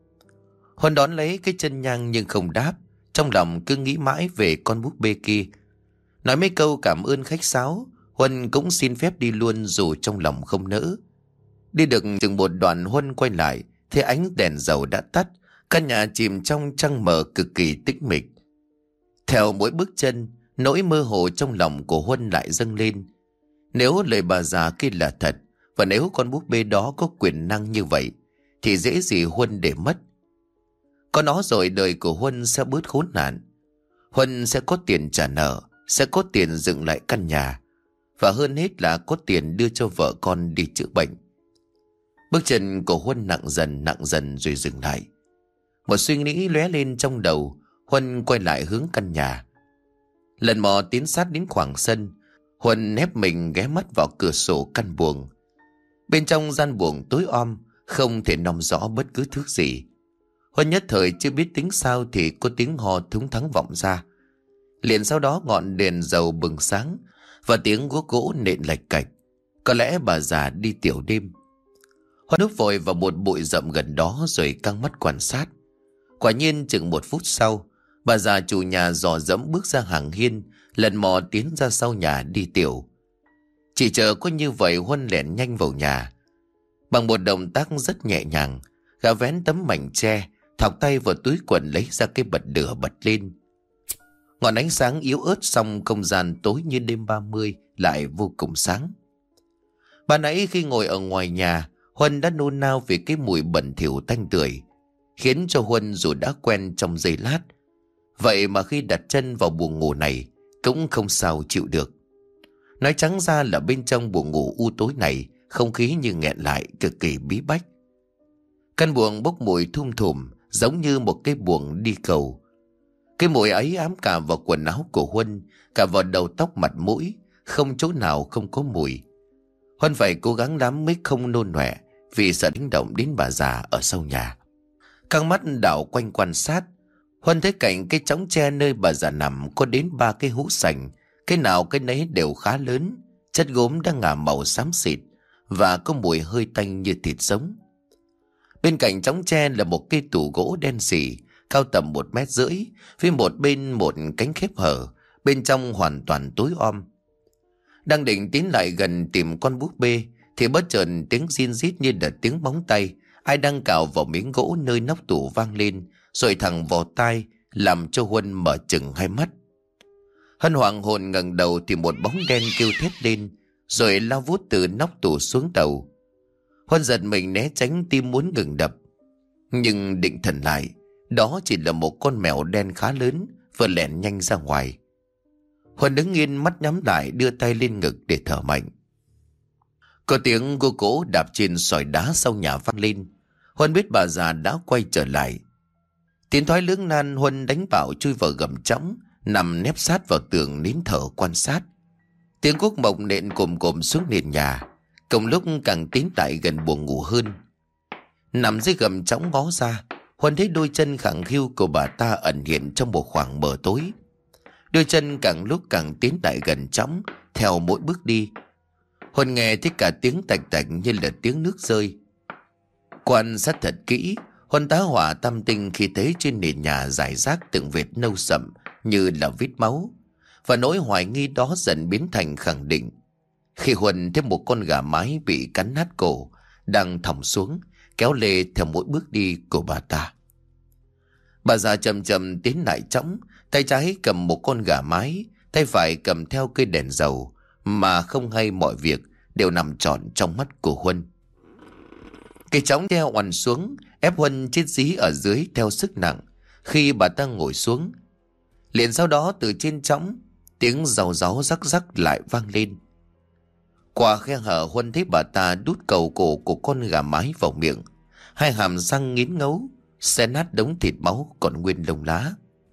Huân đón lấy cái chân nhang nhưng không đáp. Trong lòng cứ nghĩ mãi về con búp bê kia. Nói mấy câu cảm ơn khách sáo, Huân cũng xin phép đi luôn dù trong lòng không nỡ. Đi được chừng một đoạn, Huân quay lại, thấy ánh đèn dầu đã tắt, căn nhà chìm trong trăng mờ cực kỳ tĩnh mịch. Theo mỗi bước chân, nỗi mơ hồ trong lòng của Huân lại dâng lên. Nếu lời bà già kia là thật, và nếu con búp bê đó có quyền năng như vậy, thì dễ gì Huân để mất. Có nó rồi đời của Huân sẽ bớt khốn nạn. Huân sẽ có tiền trả nợ, sẽ có tiền dựng lại căn nhà, và hơn hết là có tiền đưa cho vợ con đi chữa bệnh. Bước chân của Huân nặng dần rồi dừng lại. Một suy nghĩ lóe lên trong đầu. Huân quay lại hướng căn nhà. Lần mò tiến sát đến khoảng sân, Huân ép mình ghé mắt vào cửa sổ căn buồng. Bên trong gian buồng tối om, không thể nom rõ bất cứ thứ gì. Huân nhất thời chưa biết tính sao thì có tiếng hò thúng thắng vọng ra. Liền sau đó ngọn đèn dầu bừng sáng và tiếng guốc gỗ nện lạch cạch. Có lẽ bà già đi tiểu đêm. Huân núp vội vào một bụi rậm gần đó rồi căng mắt quan sát. Quả nhiên chừng 1 phút sau, bà già chủ nhà dò dẫm bước ra hàng hiên, lần mò tiến ra sau nhà đi tiểu. Chỉ chờ có như vậy, Huân lẻn nhanh vào nhà. Bằng một động tác rất nhẹ nhàng, gã vén tấm mảnh tre, thọc tay vào túi quần lấy ra cái bật lửa bật lên. Ngọn ánh sáng yếu ớt, xong không gian tối như đêm 30 lại vô cùng sáng. Ban nãy khi ngồi ở ngoài nhà, Huân đã nôn nao vì cái mùi bẩn thỉu tanh tưởi, khiến cho Huân dù đã quen trong giây lát, vậy mà khi đặt chân vào buồng ngủ này cũng không sao chịu được. Nói trắng ra là bên trong buồng ngủ u tối này, không khí như nghẹn lại, cực kỳ bí bách. Căn buồng bốc mùi thum thủm, giống như một cái buồng đi cầu. Cái mùi ấy ám cả vào quần áo của Huân, cả vào đầu tóc mặt mũi, không chỗ nào không có mùi. Huân phải cố gắng lắm mới không nôn nọe, vì sợ đánh động đến bà già ở sau nhà. Căng mắt đảo quanh quan sát, Huân thấy cạnh cái chõng tre nơi bà già nằm có đến 3 cái hũ sành, cái nào cái nấy đều khá lớn, chất gốm đang ngả màu xám xịt và có mùi hơi tanh như thịt sống. Bên cạnh chõng tre là một cây tủ gỗ đen xỉ, cao tầm 1,5 mét, với một bên một cánh khép hở, bên trong hoàn toàn tối om. Đang định tiến lại gần tìm con búp bê thì bất chợt tiếng rin rít như là tiếng móng tay ai đang cào vào miếng gỗ nơi nóc tủ vang lên, rồi thẳng vào tai, làm cho Huân mở chừng hai mắt. Hân hoảng hồn ngẩng đầu thì một bóng đen kêu thét lên, rồi lao vút từ nóc tủ xuống đầu. Huân giật mình né tránh, tim muốn ngừng đập, nhưng định thần lại, đó chỉ là một con mèo đen khá lớn vừa lẻn nhanh ra ngoài. Huân đứng yên, mắt nhắm lại, đưa tay lên ngực để thở mạnh. Có tiếng gô gỗ đạp trên sỏi đá sau nhà vang lên. Huân biết bà già đã quay trở lại. Tiến thoái lưỡng nan, Huân đánh bạo chui vào gầm trõng, nằm nép sát vào tường nín thở quan sát. Tiếng cuốc mộc nện cồm cồm xuống nền nhà, cùng lúc càng tiến lại gần buồng ngủ hơn. Nằm dưới gầm trõng ngó ra, Huân thấy đôi chân khẳng khiu của bà ta ẩn hiện trong một khoảng mờ tối. Đôi chân càng lúc càng tiến lại gần trõng, theo mỗi bước đi. Huân nghe thấy cả tiếng tạch tạch như là tiếng nước rơi. Quan sát thật kỹ, Huân tá hỏa tâm tinh khi thấy trên nền nhà rải rác từng vệt nâu sậm như là vết máu, và nỗi hoài nghi đó dần biến thành khẳng định khi Huân thấy một con gà mái bị cắn nát cổ đang thòng xuống, kéo lê theo mỗi bước đi của bà ta. Bà già chậm chậm tiến lại trõng, tay trái cầm một con gà mái, tay phải cầm theo cây đèn dầu, mà không hay mọi việc đều nằm trọn trong mắt của Huân. Cây chõng theo oằn xuống, ép Huân chết dí ở dưới theo sức nặng. Khi bà ta ngồi xuống, liền sau đó từ trên chõng, tiếng rào ráu rắc rắc lại vang lên. Qua khe hở, Huân thấy bà ta đút cầu cổ của con gà mái vào miệng, hai hàm răng nghiến ngấu xé nát đống thịt máu còn nguyên lông lá.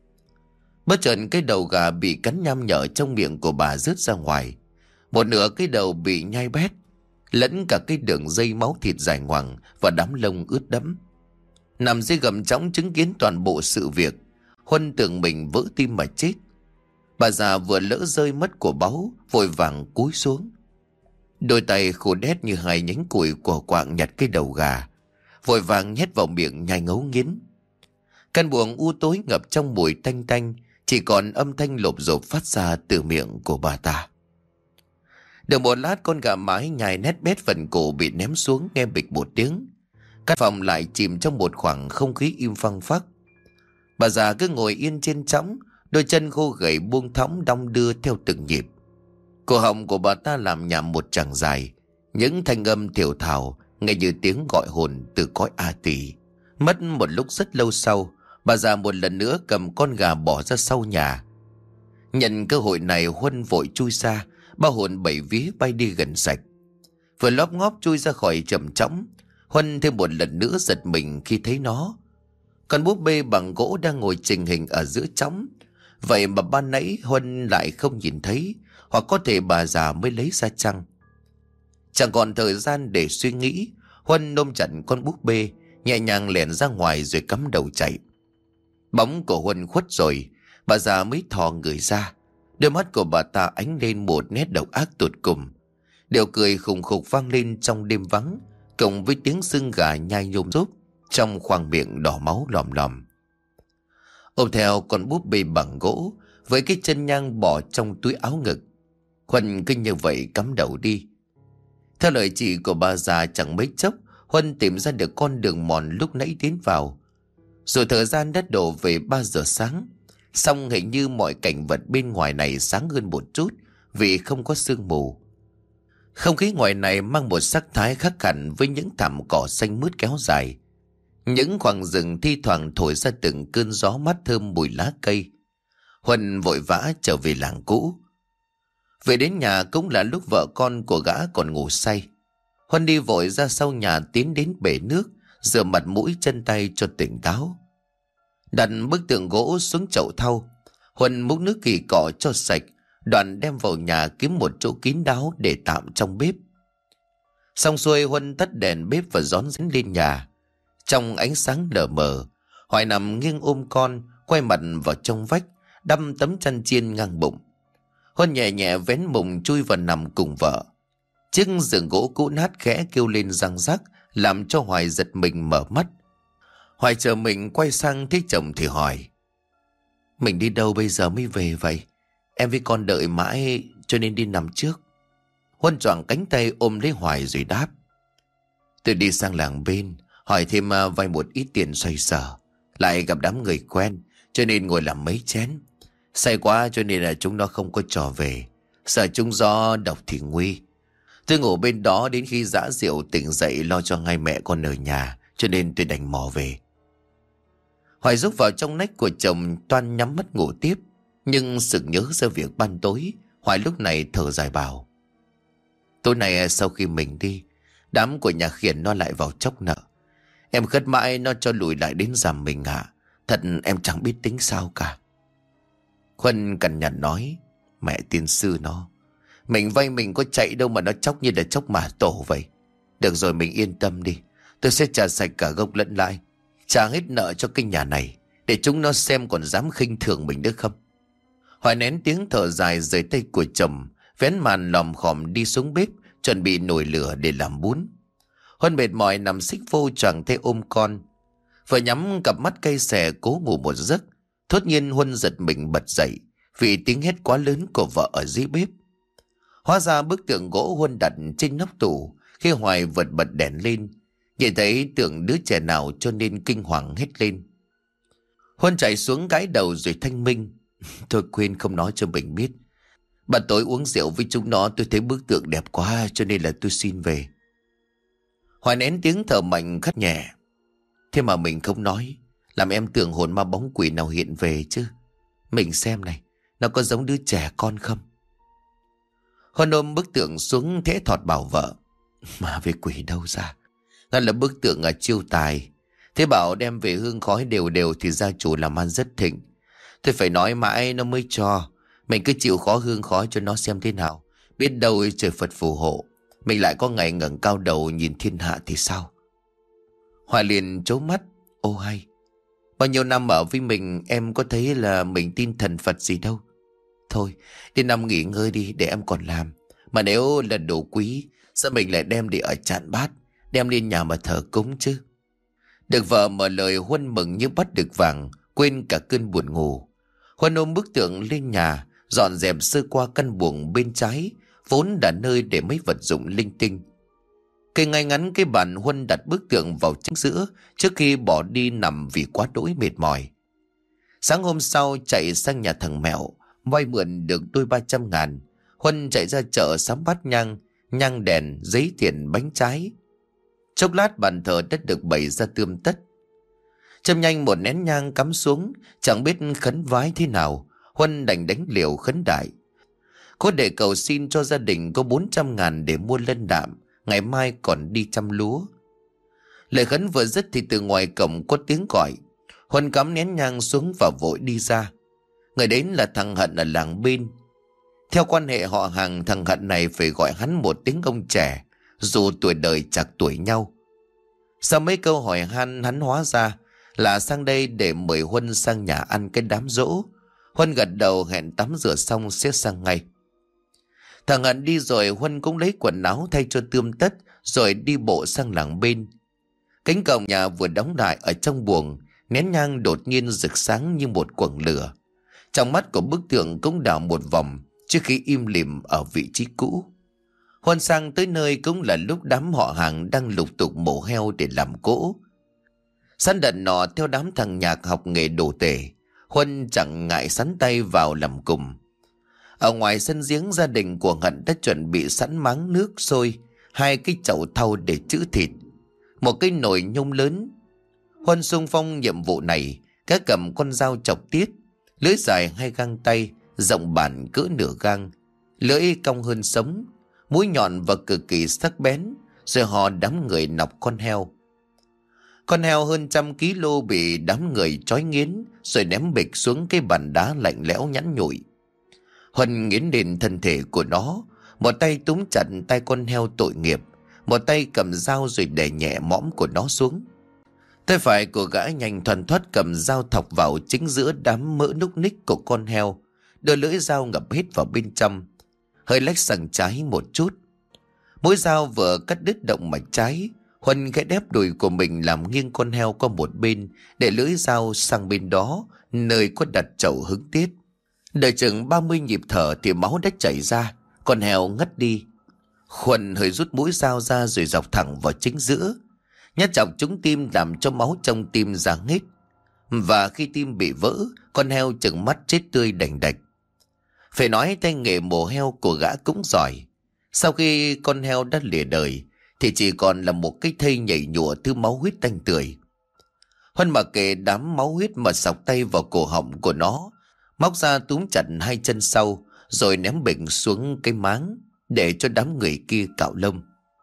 Bất chợt cái đầu gà bị cắn nham nhở trong miệng của bà rớt ra ngoài. Một nửa cái đầu bị nhai bét, lẫn cả cái đường dây máu thịt dài ngoằng và đám lông ướt đẫm. Nằm dưới gầm chõng chứng kiến toàn bộ sự việc, Huân tưởng mình vỡ tim mà chết. Bà già vừa lỡ rơi mất của báu, vội vàng cúi xuống. Đôi tay khô đét như hai nhánh củi của quạng nhặt cái đầu gà, vội vàng nhét vào miệng nhai ngấu nghiến. Căn buồng u tối ngập trong mùi tanh tanh, chỉ còn âm thanh lộp rộp phát ra từ miệng của bà ta. Được một lát, con gà mái nhai nét bét phần cổ bị ném xuống nghe bịch một tiếng. Căn phòng lại chìm trong một khoảng không khí im phăng phắc. Bà già cứ ngồi yên trên chõng, đôi chân khô gầy buông thõng đong đưa theo từng nhịp. Cổ họng của bà ta làm nhảm một chàng dài, những thanh âm thiểu thào nghe như tiếng gọi hồn từ cõi A Tỳ. Mất một lúc rất lâu sau, bà già một lần nữa cầm con gà bỏ ra sau nhà. Nhận cơ hội này, Huân vội chui ra, ba hồn bảy vía bay đi gần sạch. Vừa lóp ngóp chui ra khỏi trầm trõng, Huân thêm một lần nữa giật mình khi thấy nó. Con búp bê bằng gỗ đang ngồi trình hình ở giữa trõng. Vậy mà ban nãy Huân lại không nhìn thấy, hoặc có thể bà già mới lấy ra chăng? Chẳng còn thời gian để suy nghĩ, Huân ôm chặt con búp bê, nhẹ nhàng lẻn ra ngoài rồi cắm đầu chạy. Bóng của Huân khuất rồi, bà già mới thò người ra. Đôi mắt của bà ta ánh lên một nét độc ác tột cùng. Điệu cười khùng khục vang lên trong đêm vắng, cộng với tiếng xương gà nhai nhôm rúp trong khoang miệng đỏ máu lòm lòm. Ôm theo con búp bê bằng gỗ với cái chân nhang bỏ trong túi áo ngực, Huân cứ như vậy cắm đầu đi. Theo lời chỉ của bà già, chẳng mấy chốc Huân tìm ra được con đường mòn lúc nãy tiến vào. Rồi thời gian đã đổ về 3 giờ sáng, song hình như mọi cảnh vật bên ngoài này sáng hơn một chút vì không có sương mù. Không khí ngoài này mang một sắc thái khác hẳn với những thảm cỏ xanh mướt kéo dài. Những khoảng rừng thi thoảng thổi ra từng cơn gió mát thơm mùi lá cây. Huân vội vã trở về làng cũ. Về đến nhà cũng là lúc vợ con của gã còn ngủ say. Huân đi vội ra sau nhà, tiến đến bể nước, rửa mặt mũi chân tay cho tỉnh táo. Đặt bức tượng gỗ xuống chậu thau, Huân múc nước kỳ cọ cho sạch, đoạn đem vào nhà kiếm một chỗ kín đáo để tạm trong bếp. Xong xuôi, Huân tắt đèn bếp và rón rén lên nhà. Trong ánh sáng lờ mờ, Hoài nằm nghiêng ôm con, quay mặt vào trong vách, đâm tấm chăn chiên ngang bụng. Huân nhẹ nhẹ vén mùng chui vào nằm cùng vợ. Chiếc giường gỗ cũ nát khẽ kêu lên răng rắc, làm cho Hoài giật mình mở mắt. Hoài chờ mình quay sang thấy chồng thì hỏi: "Mình đi đâu bây giờ mới về vậy? Em với con đợi mãi cho nên đi nằm trước." Huân choàng cánh tay ôm lấy Hoài rồi đáp: "Tôi đi sang làng bên, hỏi thêm vay một ít tiền xoay sở. Lại gặp đám người quen, cho nên ngồi làm mấy chén. Say quá cho nên là chúng nó không có trò về. Sợ chúng gió độc thì nguy. Tôi ngủ bên đó đến khi dã rượu tỉnh dậy lo cho ngay mẹ con ở nhà, cho nên tôi đành mò về." Hoài rúc vào trong nách của chồng, toan nhắm mắt ngủ tiếp. Nhưng sực nhớ ra việc ban tối, Hoài lúc này thở dài bảo: "Tối nay sau khi mình đi, đám của nhà Khiển nó lại vào chốc nợ. Em khất mãi nó cho lùi lại đến giảm mình ạ. Thật em chẳng biết tính sao cả." Huân cằn nhằn nói: "Mẹ tiên sư nó, mình vay mình có chạy đâu mà nó chóc như là chóc mả tổ vậy. Được rồi, mình yên tâm đi. Tôi sẽ trả sạch cả gốc lẫn lãi, trả hết nợ cho cái nhà này, để chúng nó xem còn dám khinh thường mình nữa không." Hoài nén tiếng thở dài rời tay của chồng, vén màn lòm khòm đi xuống bếp chuẩn bị nồi lửa để làm bún. Huân mệt mỏi nằm xích vô choàng tay ôm con. Vừa nhắm cặp mắt cay xè cố ngủ một giấc, thốt nhiên Huân giật mình bật dậy vì tiếng hét quá lớn của vợ ở dưới bếp. Hóa ra bức tượng gỗ Huân đặt trên nóc tủ, khi Hoài vượt bật đèn lên, nhìn thấy tượng đứa trẻ nào cho nên kinh hoàng hét lên. Huân chạy xuống gãi đầu rồi thanh minh: "Tôi quên không nói cho mình biết, Ban tối uống rượu với chúng nó tôi thấy bức tượng đẹp quá cho nên là tôi xin về. Hoài nén tiếng thở mạnh khắt nhẹ. Thế mà mình không nói, làm em tưởng hồn ma bóng quỷ nào hiện về chứ. Mình xem này, nó có giống đứa trẻ con không? Huân ôm bức tượng xuống thế thọt bảo vợ. Mà về quỷ đâu ra? Nó là bức tượng ở chiêu tài. Thế bảo đem về hương khói đều đều thì gia chủ làm ăn rất thịnh. Tôi phải nói mãi nó mới cho. Mình cứ chịu khó hương khói cho nó xem thế nào. Biết đâu trời Phật phù hộ, mình lại có ngày ngẩng cao đầu nhìn thiên hạ thì sao? Hoài liền trố mắt. Ô hay, bao nhiêu năm ở với mình em có thấy là mình tin thần Phật gì đâu. Thôi, đi nằm nghỉ ngơi đi để em còn làm. Mà nếu là đồ quý, sao mình lại đem đi ở chạn bát, đem lên nhà mà thờ cúng chứ? Được vợ mở lời, Huân mừng như bắt được vàng, quên cả cơn buồn ngủ. Huân ôm bức tượng lên nhà, dọn dẹp sơ qua căn buồng bên trái, vốn là nơi để mấy vật dụng linh tinh. Cây ngay ngắn cái bàn, Huân đặt bức tượng vào chính giữa trước khi bỏ đi nằm vì quá đỗi mệt mỏi. Sáng hôm sau chạy sang nhà thằng Mẹo, vay mượn được đôi 300.000. Huân chạy ra chợ sắm bát nhang, nhang đèn, giấy tiền, bánh trái. Chốc lát bàn thờ đã được bày ra tươm tất. Châm nhanh một nén nhang cắm xuống, chẳng biết khấn vái thế nào, Huân đành đánh liều khấn đại. Có để cầu xin cho gia đình có 400.000 để mua lân đạm, ngày mai còn đi chăm lúa. Lời khấn vừa dứt thì từ ngoài cổng có tiếng gọi. Huân cắm nén nhang xuống và vội đi ra. Người đến là thằng Hận ở làng bên. Theo quan hệ họ hàng, thằng Hận này phải gọi hắn một tiếng ông trẻ, dù tuổi đời chạc tuổi nhau. Sau mấy câu hỏi han, hắn hóa ra là sang đây để mời Huân sang nhà ăn cái đám giỗ. Huân gật đầu hẹn tắm rửa xong sẽ sang ngay. Thằng Hận đi rồi, Huân cũng lấy quần áo thay cho tươm tất rồi đi bộ sang làng bên. Cánh cổng nhà vừa đóng lại, ở trong buồng nén nhang đột nhiên rực sáng như một quầng lửa. Trong mắt của bức tượng cũng đảo một vòng trước khi im lìm ở vị trí cũ. Huân sang tới nơi cũng là lúc đám họ hàng đang lục tục mổ heo để làm cỗ. Săn đợt nọ theo đám thằng Nhạc học nghề đồ tể, Huân chẳng ngại sắn tay vào làm cùng. Ở ngoài sân giếng, gia đình của Hận đã chuẩn bị sẵn máng nước sôi, 2 cái chậu thau để trữ thịt, một cái nồi nhung lớn. Huân xung phong nhiệm vụ này, các cầm con dao chọc tiết, lưỡi dài 2 gang tay, rộng bản cỡ nửa gang, lưỡi cong hơn sống, mũi nhọn và cực kỳ sắc bén, rồi họ đám người nọc con heo. Con heo hơn 100 kg bị đám người trói nghiến rồi ném bịch xuống cái bàn đá lạnh lẽo nhẵn nhụi. Huân nghiến lên thân thể của nó, một tay túm chặt tay con heo tội nghiệp, một tay cầm dao rồi đè nhẹ mõm của nó xuống. Tay phải của gã nhanh thoăn thoắt cầm dao thọc vào chính giữa đám mỡ núc ních của con heo, đưa lưỡi dao ngập hết vào bên trong, hơi lách sang trái một chút. Mũi dao vừa cắt đứt động mạch trái, Huân khẽ đép đùi của mình làm nghiêng con heo qua một bên, để lưỡi dao sang bên đó, nơi có đặt chậu hứng tiết. Đợi chừng 30 nhịp thở thì máu đã chảy ra, con heo ngất đi. Huân hơi rút mũi dao ra rồi dọc thẳng vào chính giữa, nhát chọc trúng tim làm cho máu trong tim ra nghít. Và khi tim bị vỡ, con heo chừng mắt chết tươi đành đạch. Phải nói tay nghề mổ heo của gã cũng giỏi. Sau khi con heo đã lìa đời thì chỉ còn là một cái thây nhảy nhụa thứ máu huyết tanh tưởi. Huân mặc kệ đám máu huyết mà sọc tay vào cổ họng của nó, móc ra túm chặt 2 chân sau rồi ném bệnh xuống cái máng để cho đám người kia cạo lông.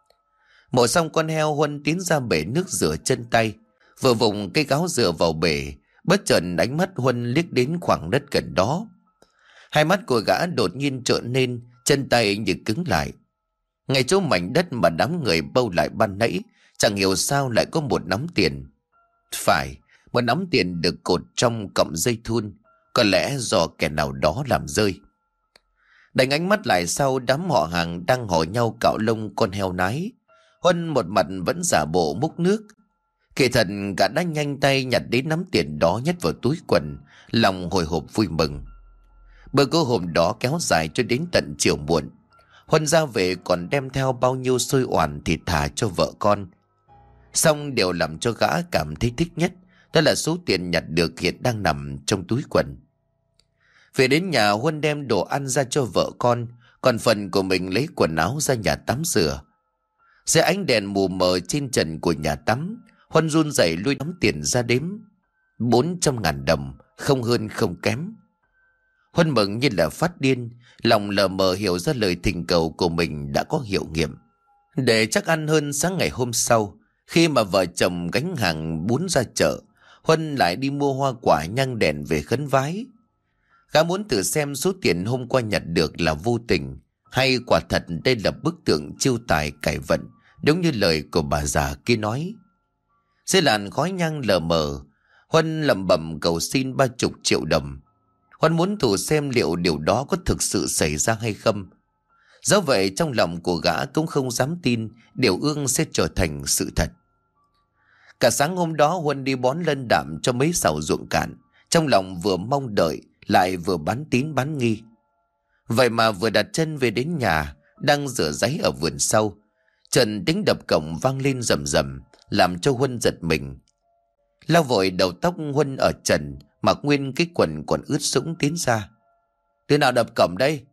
Mổ xong con heo, Huân tiến ra bể nước rửa chân tay, vừa vùng cái gáo dựa vào bể, bất chợt ánh mắt Huân liếc đến khoảng đất gần đó. Hai mắt của gã đột nhiên trợn lên, chân tay như cứng lại. Ngay chỗ mảnh đất mà đám người bâu lại ban nãy, chẳng hiểu sao lại có một nắm tiền. Phải, một nắm tiền được cột trong cọng dây thun, có lẽ do kẻ nào đó làm rơi. Đánh ánh mắt lại sau đám họ hàng đang hỏi nhau cạo lông con heo nái, Huân một mặt vẫn giả bộ múc nước. Kỳ thật gã đã nhanh tay nhặt đến nắm tiền đó nhét vào túi quần, lòng hồi hộp vui mừng. Bữa cơm hôm đó kéo dài cho đến tận chiều muộn. Huân ra về còn đem theo bao nhiêu xôi oản thịt thà cho vợ con. Xong điều làm cho gã cảm thấy thích nhất, đó là số tiền nhặt được hiện đang nằm trong túi quần. Về đến nhà, Huân đem đồ ăn ra cho vợ con, còn phần của mình lấy quần áo ra nhà tắm rửa. Dưới ánh đèn mù mờ trên trần của nhà tắm, Huân run rẩy lôi nắm tiền ra đếm. 400.000 đồng, không hơn không kém. Huân mừng như là phát điên, lòng lờ mờ hiểu ra lời thỉnh cầu của mình đã có hiệu nghiệm. Để chắc ăn hơn, sáng ngày hôm sau, khi mà vợ chồng gánh hàng bún ra chợ, Huân lại đi mua hoa quả nhang đèn về khấn vái. Gã muốn thử xem số tiền hôm qua nhặt được là vô tình, hay quả thật đây là bức tượng chiêu tài cải vận, đúng như lời của bà già kia nói. Dưới làn khói nhang lờ mờ, Huân lẩm bẩm cầu xin 30 triệu đồng. Huân muốn thử xem liệu điều đó có thực sự xảy ra hay không. Dẫu vậy, trong lòng của gã cũng không dám tin điều ương sẽ trở thành sự thật. Cả sáng hôm đó, Huân đi bón lân đạm cho mấy sào ruộng cạn, trong lòng vừa mong đợi lại vừa bán tín bán nghi. Vậy mà vừa đặt chân về đến nhà, đang rửa ráy ở vườn sau, trần tiếng đập cổng vang lên rầm rầm, làm cho Huân giật mình. Lau vội đầu tóc, Huân ở trần, mặc nguyên cái quần còn ướt sũng tiến ra. Đứa nào đập cổng đây?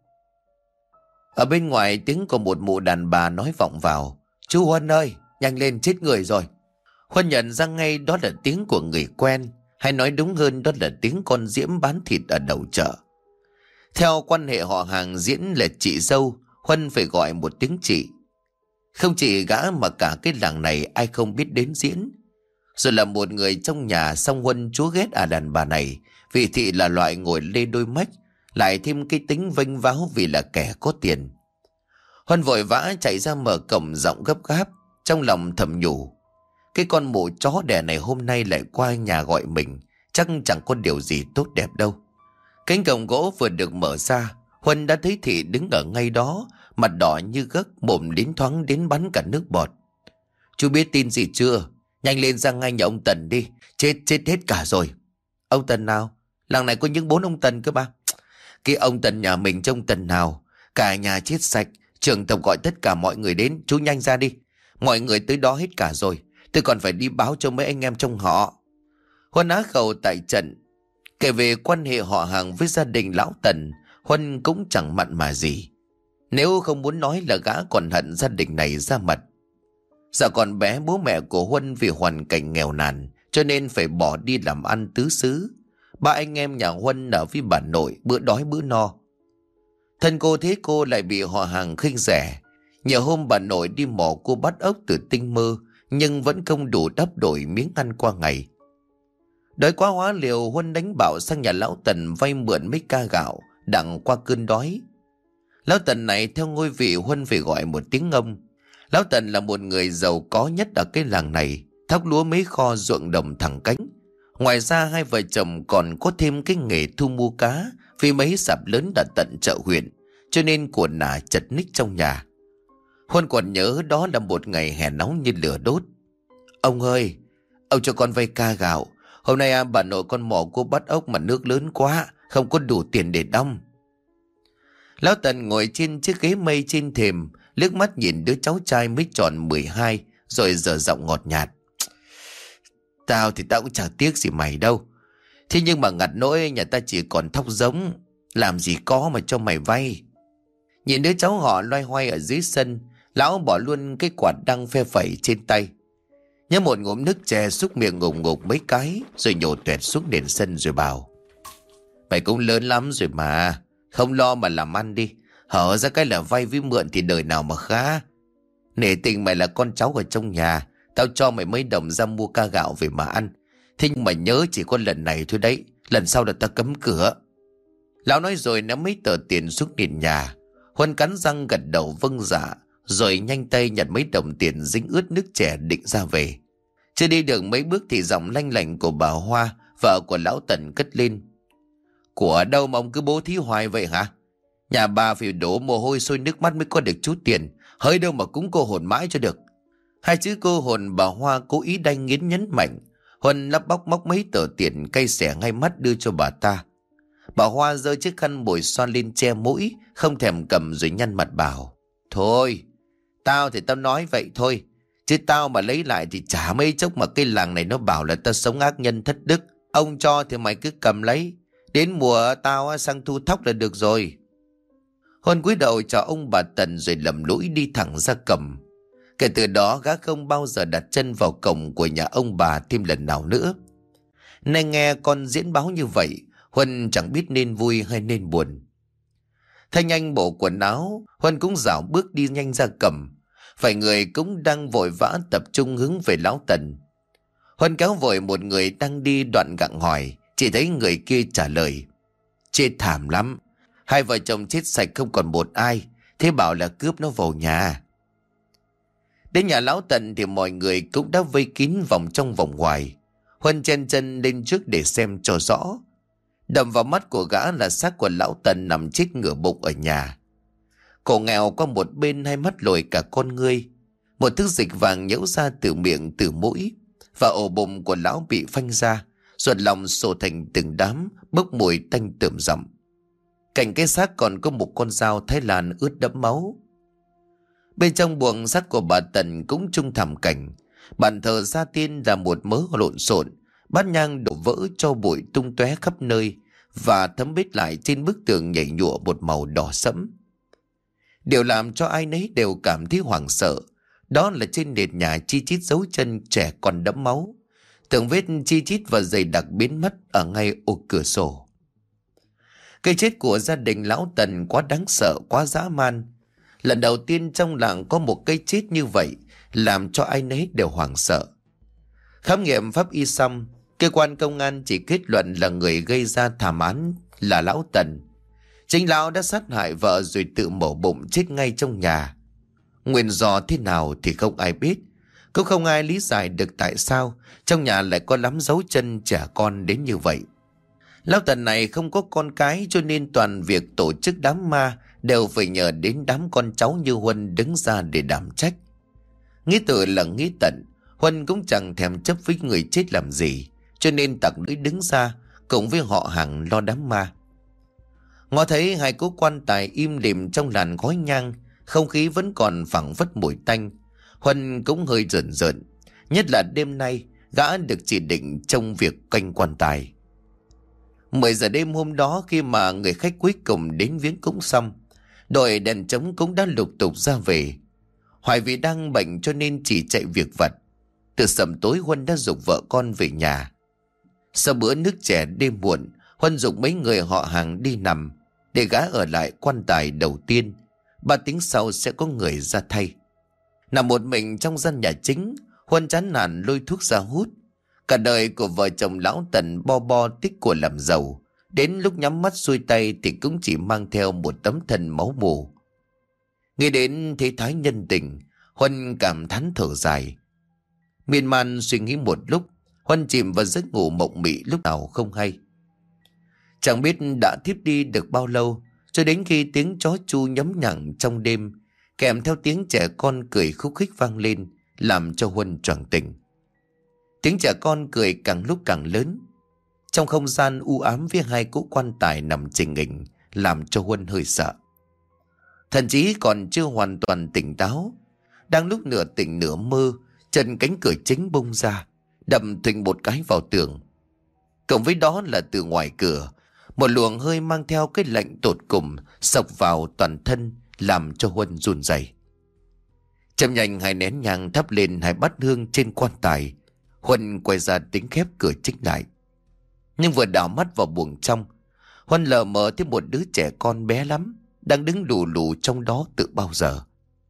Ở bên ngoài tiếng của một mụ đàn bà nói vọng vào. Chú Huân ơi, nhanh lên, chết người rồi. Huân nhận ra ngay đó là tiếng của người quen, hay nói đúng hơn đó là tiếng con Diễm bán thịt ở đầu chợ. Theo quan hệ họ hàng, Diễn là chị dâu, Huân phải gọi một tiếng chị. Không chỉ gã mà cả cái làng này ai không biết đến Diễn. Rồi là một người trong nhà, song Huân chúa ghét đàn bà này, vì thị là loại ngồi lê đôi mách, lại thêm cái tính vênh váo vì là kẻ có tiền. Huân vội vã chạy ra mở cổng, giọng gấp gáp, trong lòng thầm nhủ. Cái con mụ chó đẻ này hôm nay lại qua nhà gọi mình, chắc chẳng có điều gì tốt đẹp đâu. Cánh cổng gỗ vừa được mở ra, Huân đã thấy thị đứng ở ngay đó, mặt đỏ như gấc, mồm đến thoáng đến bắn cả nước bọt. Chú biết tin gì chưa? Nhanh lên ra ngay nhà ông Tần đi, chết hết cả rồi. Ông Tần nào? Làng này có những 4 ông Tần cơ ba. Cái ông Tần nhà mình trông Tần nào? Cả nhà chết sạch, trưởng tộc gọi tất cả mọi người đến, chú nhanh ra đi. Mọi người tới đó hết cả rồi, tôi còn phải đi báo cho mấy anh em trong họ. Huân á khẩu tại trận. Kể về quan hệ họ hàng với gia đình lão Tần, Huân cũng chẳng mặn mà gì. Nếu không muốn nói là gã còn hận gia đình này ra mặt. Dạ còn bé, bố mẹ của Huân vì hoàn cảnh nghèo nàn cho nên phải bỏ đi làm ăn tứ xứ. 3 anh em nhà Huân ở với bà nội, bữa đói bữa no. Thân cô thế cô lại bị họ hàng khinh rẻ. Nhiều hôm bà nội đi mò cua bắt ốc từ Tinh Mơ, nhưng vẫn không đủ đắp đổi miếng ăn qua ngày. Đói quá hóa liều, Huân đánh bạo sang nhà lão Tần vay mượn mấy ca gạo đặng qua cơn đói. Lão Tần này theo ngôi vị Huân phải gọi một tiếng ông. Lão Tần là một người giàu có nhất ở cái làng này, thóc lúa mấy kho ruộng đồng thẳng cánh. Ngoài ra hai vợ chồng còn có thêm cái nghề thu mua cá, vì mấy sạp lớn đặt tận chợ huyện, cho nên của nà chật ních trong nhà. Huân còn nhớ đó là một ngày hè nóng như lửa đốt. Ông ơi, ông cho con vay ca gạo. Hôm nay bà nội con mò cua bắt ốc mà nước lớn quá, không có đủ tiền để đong. Lão Tần ngồi trên chiếc ghế mây trên thềm, liếc mắt nhìn đứa cháu trai mới tròn 12, rồi dở giọng ngọt nhạt. Tao cũng chẳng tiếc gì mày đâu. Thế nhưng mà ngặt nỗi nhà ta chỉ còn thóc giống, làm gì có mà cho mày vay. Nhìn đứa cháu họ loay hoay ở dưới sân, lão bỏ luôn cái quạt đang phe phẩy trên tay. Nhớ một ngụm nước chè, xúc miệng ngục ngục mấy cái, rồi nhổ tuẹt xuống nền sân rồi bảo. Mày cũng lớn lắm rồi mà, không lo mà làm ăn đi. Hở ra cái là vay với mượn thì đời nào mà khá. Nể tình mày là con cháu ở trong nhà, tao cho mày mấy đồng ra mua ca gạo về mà ăn. Thế nhưng mà nhớ chỉ có lần này thôi đấy, lần sau là tao cấm cửa. Lão nói rồi ném mấy tờ tiền xuống nền nhà. Huân cắn răng gật đầu vâng dạ, rồi nhanh tay nhặt mấy đồng tiền dính ướt nước chè định ra về. Chưa đi được mấy bước thì giọng lanh lảnh của bà Hoa, vợ của lão Tần, cất lên. Của đâu mà ông cứ bố thí hoài vậy hả? Nhà bà phải đổ mồ hôi sôi nước mắt mới có được chút tiền, hơi đâu mà cúng cô hồn mãi cho được. Hai chữ cô hồn bà Hoa cố ý đanh nghiến nhấn mạnh. Huân lắp bóc móc mấy tờ tiền cay xẻ ngay mắt đưa cho bà ta. Bà Hoa giơ chiếc khăn bồi xoa lên che mũi, không thèm cầm rồi nhăn mặt bảo. Thôi, tao thì tao nói vậy thôi, chứ tao mà lấy lại thì chả mấy chốc mà cái làng này nó bảo là tao sống ác nhân thất đức. Ông cho thì mày cứ cầm lấy, Đến mùa tao sang thu thóc là được rồi. Huân cúi đầu chào ông bà Tần rồi lầm lũi đi thẳng ra cổng. Kể từ đó gã không bao giờ đặt chân vào cổng của nhà ông bà thêm lần nào nữa. Nay nghe con diễn báo như vậy, Huân chẳng biết nên vui hay nên buồn. Thay nhanh bộ quần áo, Huân cũng rảo bước đi nhanh ra cổng. Vài người cũng đang vội vã tập trung hướng về lão Tần. Huân kéo vội một người đang đi đoạn gặng hỏi, chỉ thấy người kia trả lời: chết thảm lắm, hai vợ chồng chết sạch không còn một ai, thế bảo là cướp nó vào nhà. Đến nhà lão Tần thì mọi người cũng đã vây kín vòng trong vòng ngoài. Huân chen chân lên trước để xem cho rõ. Đập vào mắt của gã là xác của lão Tần nằm chết ngửa bụng ở nhà. Cổ nghèo qua một bên, hai mắt lồi cả con ngươi. Một thứ dịch vàng nhễu ra từ miệng từ mũi, và ổ bụng của lão bị phanh ra, ruột lòng sổ thành từng đám, bốc mùi tanh tởm rậm. Cạnh cái xác còn có một con dao Thái Lan ướt đẫm máu. Bên trong buồng xác của bà Tần cũng chung thảm cảnh. Bàn thờ gia tiên là một mớ lộn xộn, bát nhang đổ vỡ cho bụi tung tóe khắp nơi, và thấm bết lại trên bức tường nhảy nhụa một màu đỏ sẫm. Điều làm cho ai nấy đều cảm thấy hoảng sợ đó là trên nền nhà chi chít dấu chân trẻ còn đẫm máu, từng vết chi chít và dày đặc biến mất ở ngay ô cửa sổ. Cái chết của gia đình lão Tần quá đáng sợ, quá dã man. Lần đầu tiên trong làng có một cái chết như vậy, làm cho ai nấy đều hoảng sợ. Khám nghiệm pháp y xong, cơ quan công an chỉ kết luận là người gây ra thảm án là lão Tần. Chính lão đã sát hại vợ rồi tự mổ bụng chết ngay trong nhà. Nguyên do thế nào thì không ai biết. Cũng không ai lý giải được tại sao trong nhà lại có lắm dấu chân trẻ con đến như vậy. Lão Tần này không có con cái, cho nên toàn việc tổ chức đám ma đều phải nhờ đến đám con cháu như Huân đứng ra để đảm trách. Nghĩ tự là nghĩ tận, Huân cũng chẳng thèm chấp với người chết làm gì, cho nên tặc lưỡi đứng ra cùng với họ hàng lo đám ma. Ngó thấy hai cố quan tài im lìm trong làn khói nhang, không khí vẫn còn phảng phất mùi tanh, Huân cũng hơi rợn rợn. Nhất là đêm nay gã được chỉ định trong việc canh quan tài. 10 giờ đêm hôm đó, khi mà người khách cuối cùng đến viếng cúng xong, đội đèn trống cũng đã lục tục ra về. Hoài vì đang bệnh cho nên chỉ chạy việc vặt. Từ sầm tối Huân đã giục vợ con về nhà. Sau bữa nước chè đêm muộn, Huân giục mấy người họ hàng đi nằm, để gã ở lại quan tài đầu tiên. 3 tiếng sau sẽ có người ra thay. Nằm một mình trong gian nhà chính, Huân chán nản lôi thuốc ra hút. Cả đời của vợ chồng lão Tần bo bo tích của làm giàu, đến lúc nhắm mắt xuôi tay thì cũng chỉ mang theo một tấm thân máu mù. Nghĩ đến thế thái nhân tình, Huân cảm thán thở dài. Miên man suy nghĩ một lúc, Huân chìm vào giấc ngủ mộng mị lúc nào không hay. Chẳng biết đã thiếp đi được bao lâu, cho đến khi tiếng chó chu nhấm nhặng trong đêm, kèm theo tiếng trẻ con cười khúc khích vang lên, làm cho Huân choàng tỉnh. Tiếng trẻ con cười càng lúc càng lớn. Trong không gian u ám với hai cỗ quan tài nằm chình nghình, làm cho Huân hơi sợ. Thậm chí còn chưa hoàn toàn tỉnh táo, đang lúc nửa tỉnh nửa mơ, chân cánh cửa chính bung ra, đập thình một cái vào tường. Cộng với đó là từ ngoài cửa, một luồng hơi mang theo cái lạnh tột cùng xộc vào toàn thân, làm cho Huân run rẩy. Chậm nhanh 2 nén nhang thắp lên 2 bát hương trên quan tài, Huân quay ra tính khép cửa chính lại. Nhưng vừa đảo mắt vào buồng trong, Huân lờ mờ thấy một đứa trẻ con bé lắm đang đứng lù lù trong đó từ bao giờ.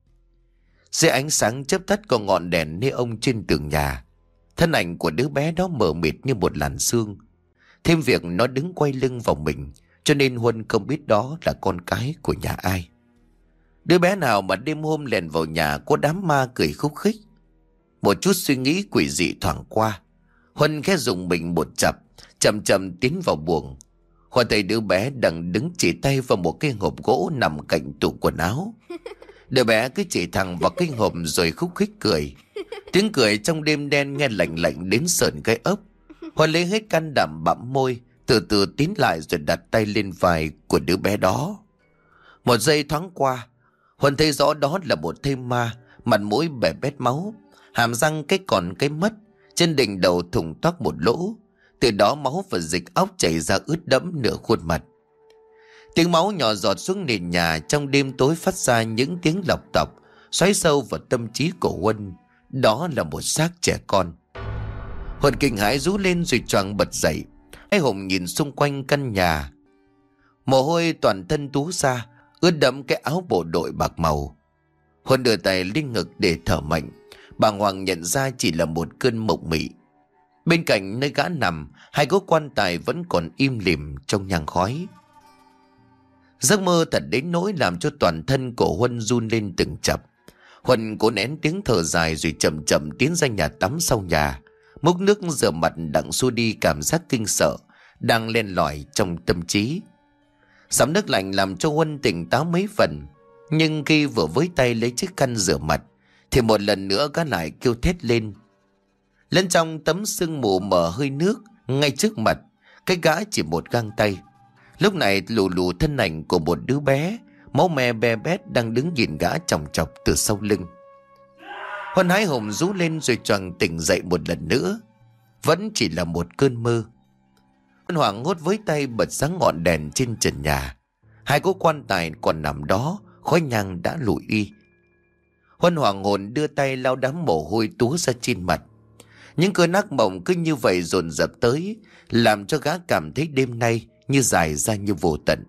Dưới ánh sáng chớp tắt của ngọn đèn neon trên tường nhà, thân ảnh của đứa bé đó mờ mịt như một làn sương. Thêm việc nó đứng quay lưng vào mình, cho nên Huân không biết đó là con cái của nhà ai. Đứa bé nào mà đêm hôm lèn vào nhà có đám ma cười khúc khích. Một chút suy nghĩ quỷ dị thoảng qua, Huân khẽ dùng mình một chập, chậm chậm tiến vào buồng. Huân thấy đứa bé đang đứng chỉ tay vào một cái hộp gỗ nằm cạnh tủ quần áo. Đứa bé cứ chỉ thẳng vào cái hộp rồi khúc khích cười. Tiếng cười trong đêm đen nghe lạnh lạnh đến sởn gai ốc. Huân lấy hết can đảm bặm môi, từ từ tiến lại rồi đặt tay lên vai của đứa bé đó. Một giây thoáng qua, Huân thấy rõ đó là một thây ma, mặt mũi bè bét máu, hàm răng cái còn cái mất, trên đỉnh đầu thủng toác một lỗ, Từ đó máu và dịch óc chảy ra ướt đẫm nửa khuôn mặt. Tiếng máu nhỏ giọt xuống nền nhà trong đêm tối phát ra những tiếng lọc tọc, xoáy sâu vào tâm trí của Huân. Đó là một xác trẻ con. Huân kinh hãi rú lên rồi choàng bật dậy. Hai Hùng nhìn xung quanh căn nhà. Mồ hôi toàn thân túa ra, ướt đẫm cái áo bộ đội bạc màu. Huân đưa tay lên ngực để thở mạnh. Bàng hoàng nhận ra chỉ là một cơn mộng mị. Bên cạnh nơi gã nằm, hai gốc quan tài vẫn còn im lìm trong nhang khói. Giấc mơ thật đến nỗi làm cho toàn thân của Huân run lên từng chập. Huân cố nén tiếng thở dài rồi chậm chậm tiến ra nhà tắm sau nhà, múc nước rửa mặt đặng xua đi cảm giác kinh sợ đang len lỏi trong tâm trí. Sóng nước lạnh làm cho Huân tỉnh táo mấy phần, nhưng khi vừa với tay lấy chiếc khăn rửa mặt thì một lần nữa gã lại kêu thét lên. Lên trong tấm sương mù mờ hơi nước ngay trước mặt, cái gã chỉ một gang tay. Lúc này lù lù thân ảnh của một đứa bé, máu me be bét đang đứng nhìn gã chòng chọc từ sau lưng. Huân hái hùng rú lên rồi choàng tỉnh dậy một lần nữa. Vẫn chỉ là một cơn mơ. Huân hoảng hốt với tay bật sáng ngọn đèn trên trần nhà. Hai cỗ quan tài còn nằm đó, khói nhang đã lụi đi. Huân hoàng hồn đưa tay lau đám mồ hôi túa ra trên mặt. Những cơn ác mộng cứ như vậy dồn dập tới, làm cho gã cảm thấy đêm nay như dài ra như vô tận.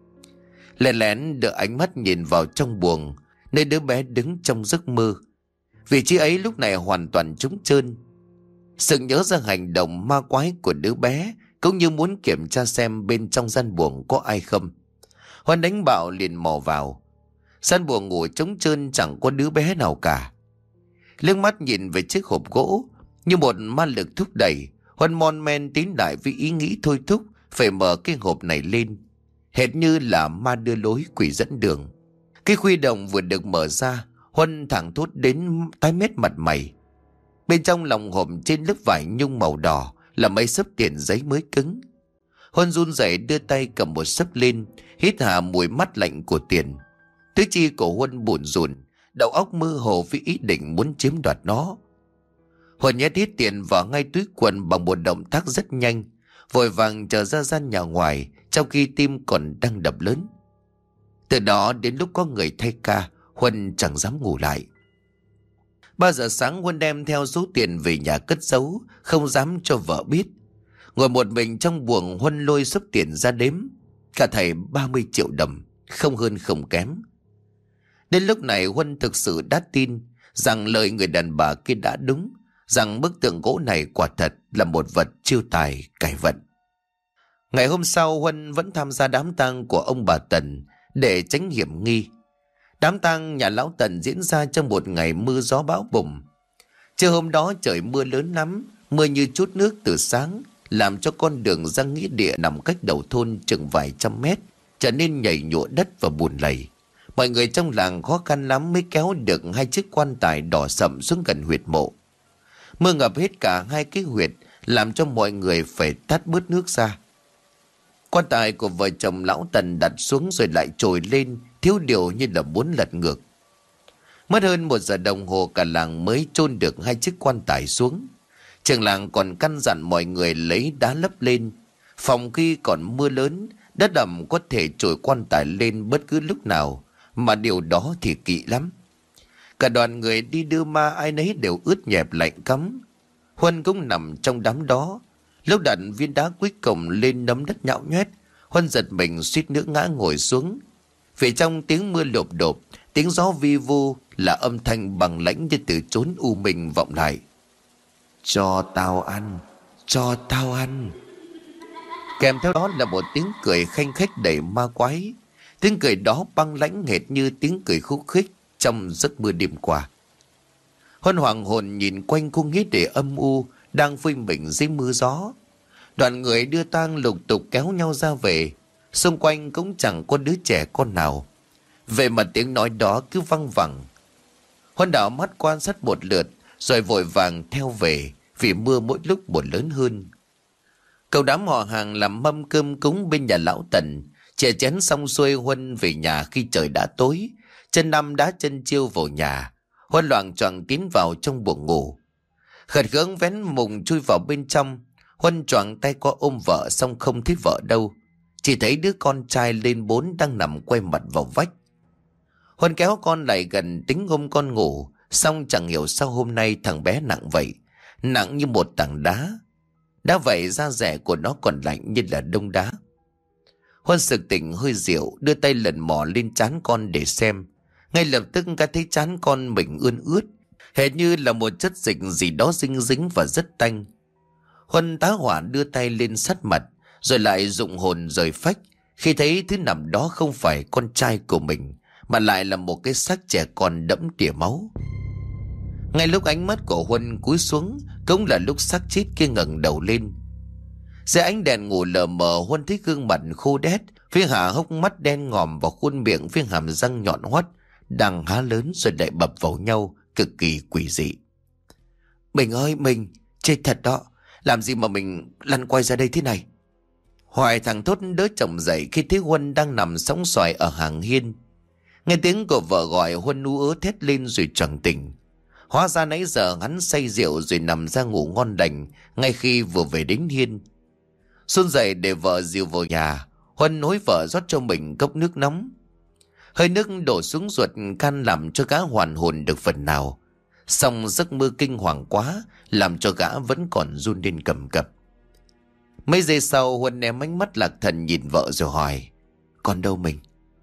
Lén lén đưa ánh mắt nhìn vào trong buồng, nơi đứa bé đứng trong giấc mơ. Vị trí ấy lúc này hoàn toàn trống trơn. Sự nhớ ra hành động ma quái của đứa bé, cũng như muốn kiểm tra xem bên trong gian buồng có ai không. Huân đánh bạo liền mò vào. Gian buồng ngủ trống trơn, chẳng có đứa bé nào cả. Liếc mắt nhìn về chiếc hộp gỗ, như một ma lực thúc đẩy, Huân mon men tiến lại với ý nghĩ thôi thúc phải mở cái hộp này lên, hệt như là ma đưa lối quỷ dẫn đường. Cái khuy động vừa được mở ra, Huân thẳng thốt đến tái mét mặt mày. Bên trong lòng hộp trên lớp vải nhung màu đỏ là mấy xấp tiền giấy mới cứng. Huân run rẩy đưa tay cầm một xấp lên, hít hà mùi mắt lạnh của tiền. Tứ chi của Huân bủn rủn, đầu óc mơ hồ với ý định muốn chiếm đoạt nó. Huân nhét hết tiền vào ngay túi quần bằng một động tác rất nhanh, vội vàng trở ra gian nhà ngoài trong khi tim còn đang đập lớn. Từ đó đến lúc có người thay ca, Huân chẳng dám ngủ lại. 3 giờ sáng Huân đem theo số tiền về nhà cất giấu, không dám cho vợ biết. Ngồi một mình trong buồng, Huân lôi xấp tiền ra đếm. Cả thảy 30 triệu đồng, không hơn không kém. Đến lúc này Huân thực sự đã tin rằng lời người đàn bà kia đã đúng, rằng bức tượng gỗ này quả thật là một vật chiêu tài cải vận. Ngày hôm sau Huân vẫn tham gia đám tang của ông bà Tần để tránh hiểm nghi. Đám tang nhà lão Tần diễn ra trong một ngày mưa gió bão bùng. Trưa hôm đó trời mưa lớn lắm, mưa như trút nước từ sáng, làm cho con đường ra nghĩa địa nằm cách đầu thôn chừng vài trăm mét trở nên nhầy nhụa đất và bùn lầy. Mọi người trong làng khó khăn lắm mới kéo được 2 chiếc quan tài đỏ sậm xuống gần huyệt mộ. Mưa ngập hết cả 2 cái huyệt, làm cho mọi người phải tát bớt nước ra. Quan tài của vợ chồng lão Tần đặt xuống rồi lại trồi lên, thiếu điều như là muốn lật ngược. Mất hơn 1 giờ đồng hồ cả làng mới chôn được 2 chiếc quan tài xuống. Trường làng còn căn dặn mọi người lấy đá lấp lên, phòng khi còn mưa lớn, đất đầm có thể trồi quan tài lên bất cứ lúc nào, mà điều đó thì kỵ lắm. Cả đoàn người đi đưa ma ai nấy đều ướt nhẹp lạnh cắm. Huân cũng nằm trong đám đó. Lúc đặt viên đá cuối cùng lên nấm đất nhão nhoét, Huân giật mình suýt nữa ngã ngồi xuống. Phía trong tiếng mưa lộp đột, tiếng gió vi vu là âm thanh bằng lãnh như từ chốn u minh vọng lại. Cho tao ăn, cho tao ăn. Kèm theo đó là một tiếng cười khanh khách đầy ma quái. Tiếng cười đó băng lãnh hệt như tiếng cười khúc khích trong giấc mưa đêm qua. Huân hoàng hồn nhìn quanh khu nghĩa địa âm u đang phơi mình dưới mưa gió. Đoàn người đưa tang lục tục kéo nhau ra về. Xung quanh cũng chẳng có đứa trẻ con nào. Vậy mà tiếng nói đó cứ văng vẳng. Huân đảo mắt quan sát một lượt rồi vội vàng theo về, vì mưa mỗi lúc một lớn hơn. Cậu đám họ hàng làm mâm cơm cúng bên nhà lão Tần. Chè chén xong xuôi Huân về nhà khi trời đã tối. Chân năm đá chân chiêu vào nhà. Huân loạng choạng tiến vào trong buồng ngủ. Khật khưỡng vén mùng chui vào bên trong. Huân choàng tay qua ôm vợ xong không thấy vợ đâu. Chỉ thấy đứa con trai lên 4 đang nằm quay mặt vào vách. Huân kéo con lại gần tính ôm con ngủ. Xong chẳng hiểu sao hôm nay thằng bé nặng vậy. Nặng như một tảng đá. Đã vậy da rẻ của nó còn lạnh như là đông đá. Huân sực tỉnh hơi rượu, đưa tay lần mò lên trán con để xem. Ngay lập tức cả thấy trán con mình ươn ướt, hệt như là một chất dịch gì đó dính dính và rất tanh. Huân tá hỏa đưa tay lên sát mặt, rồi lại dụng hồn rời phách khi thấy thứ nằm đó không phải con trai của mình, mà lại là một cái xác trẻ con đẫm tỉa máu. Ngay lúc ánh mắt của Huân cúi xuống, cũng là lúc xác chết kia ngẩng đầu lên. Dưới ánh đèn ngủ lờ mờ, Huân thấy gương mặt khô đét, phía hạ hốc mắt đen ngòm và khuôn miệng phía hàm răng nhọn hoắt đang há lớn rồi lại bập vào nhau, cực kỳ quỷ dị. Mình ơi, mình chết thật đó, làm gì mà mình lăn quay ra đây thế này? Hoài thằng Thốt đỡ chồng dậy khi thấy Huân đang nằm sóng xoài ở hàng hiên. Nghe tiếng của vợ gọi, Huân ú ớ thét lên rồi choàng tỉnh. Hóa ra nãy giờ hắn say rượu rồi nằm ra ngủ ngon lành ngay khi vừa về đến hiên. Xuân dậy để vợ dìu vào nhà, Huân hối vợ rót cho mình cốc nước nóng. Hơi nước đổ xuống ruột can làm cho gã hoàn hồn được phần nào. Xong giấc mơ kinh hoàng quá làm cho gã vẫn còn run lên cầm cập. Mấy giây sau, Huân ném ánh mắt lạc thần nhìn vợ rồi hỏi: Con đâu mình?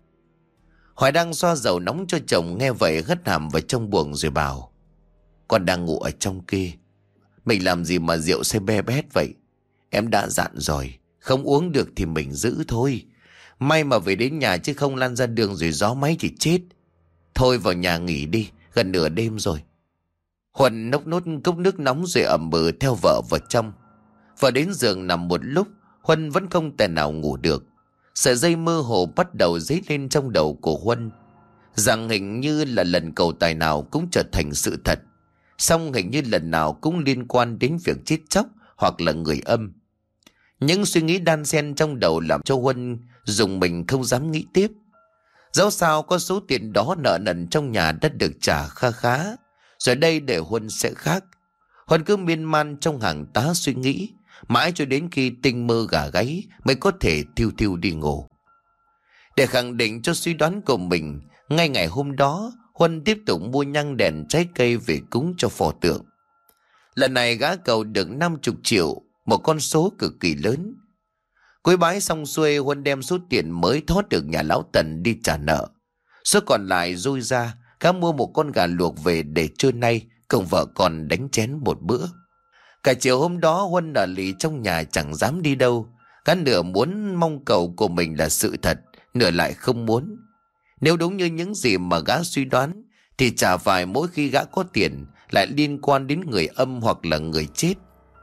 Hoài đang xoa dầu nóng cho chồng nghe vậy hất hàm vào trong buồng rồi bảo: Con đang ngủ ở trong kia. Mình làm gì mà rượu say be bét vậy? Em đã dặn rồi, không uống được thì mình giữ thôi. May mà về đến nhà chứ không lăn ra đường rồi gió máy thì chết. Thôi vào nhà nghỉ đi, gần nửa đêm rồi. Huân nốc nốt cốc nước nóng rồi ẩm bừ theo vợ vào trong. Vợ đến giường nằm một lúc, Huân vẫn không thể nào ngủ được. Sợi dây mơ hồ bắt đầu dấy lên trong đầu của Huân, rằng hình như là lần cầu tài nào cũng trở thành sự thật. Xong hình như lần nào cũng liên quan đến việc chết chóc hoặc là người âm. Những suy nghĩ đan xen trong đầu làm cho Huân dùng mình không dám nghĩ tiếp. Dẫu sao có số tiền đó nợ nần trong nhà đã được trả kha khá, rồi đây để Huân sẽ khác. Huân cứ miên man trong hàng tá suy nghĩ, mãi cho đến khi tinh mơ gà gáy mới có thể thiêu thiêu đi ngủ. Để khẳng định cho suy đoán của mình, ngay ngày hôm đó Huân tiếp tục mua nhang đèn trái cây về cúng cho pho tượng. Lần này gã cầu được 50 triệu, một con số cực kỳ lớn. Cúi bái xong xuôi, Huân đem số tiền mới thoát được nhà lão Tần đi trả nợ. Số còn lại dôi ra, gã mua một con gà luộc về để trưa nay cùng vợ con đánh chén một bữa. Cả chiều hôm đó Huân ở lì trong nhà chẳng dám đi đâu. Gã nửa muốn mong cầu của mình là sự thật, nửa lại không muốn. Nếu đúng như những gì mà gã suy đoán, thì chả phải mỗi khi gã có tiền lại liên quan đến người âm hoặc là người chết.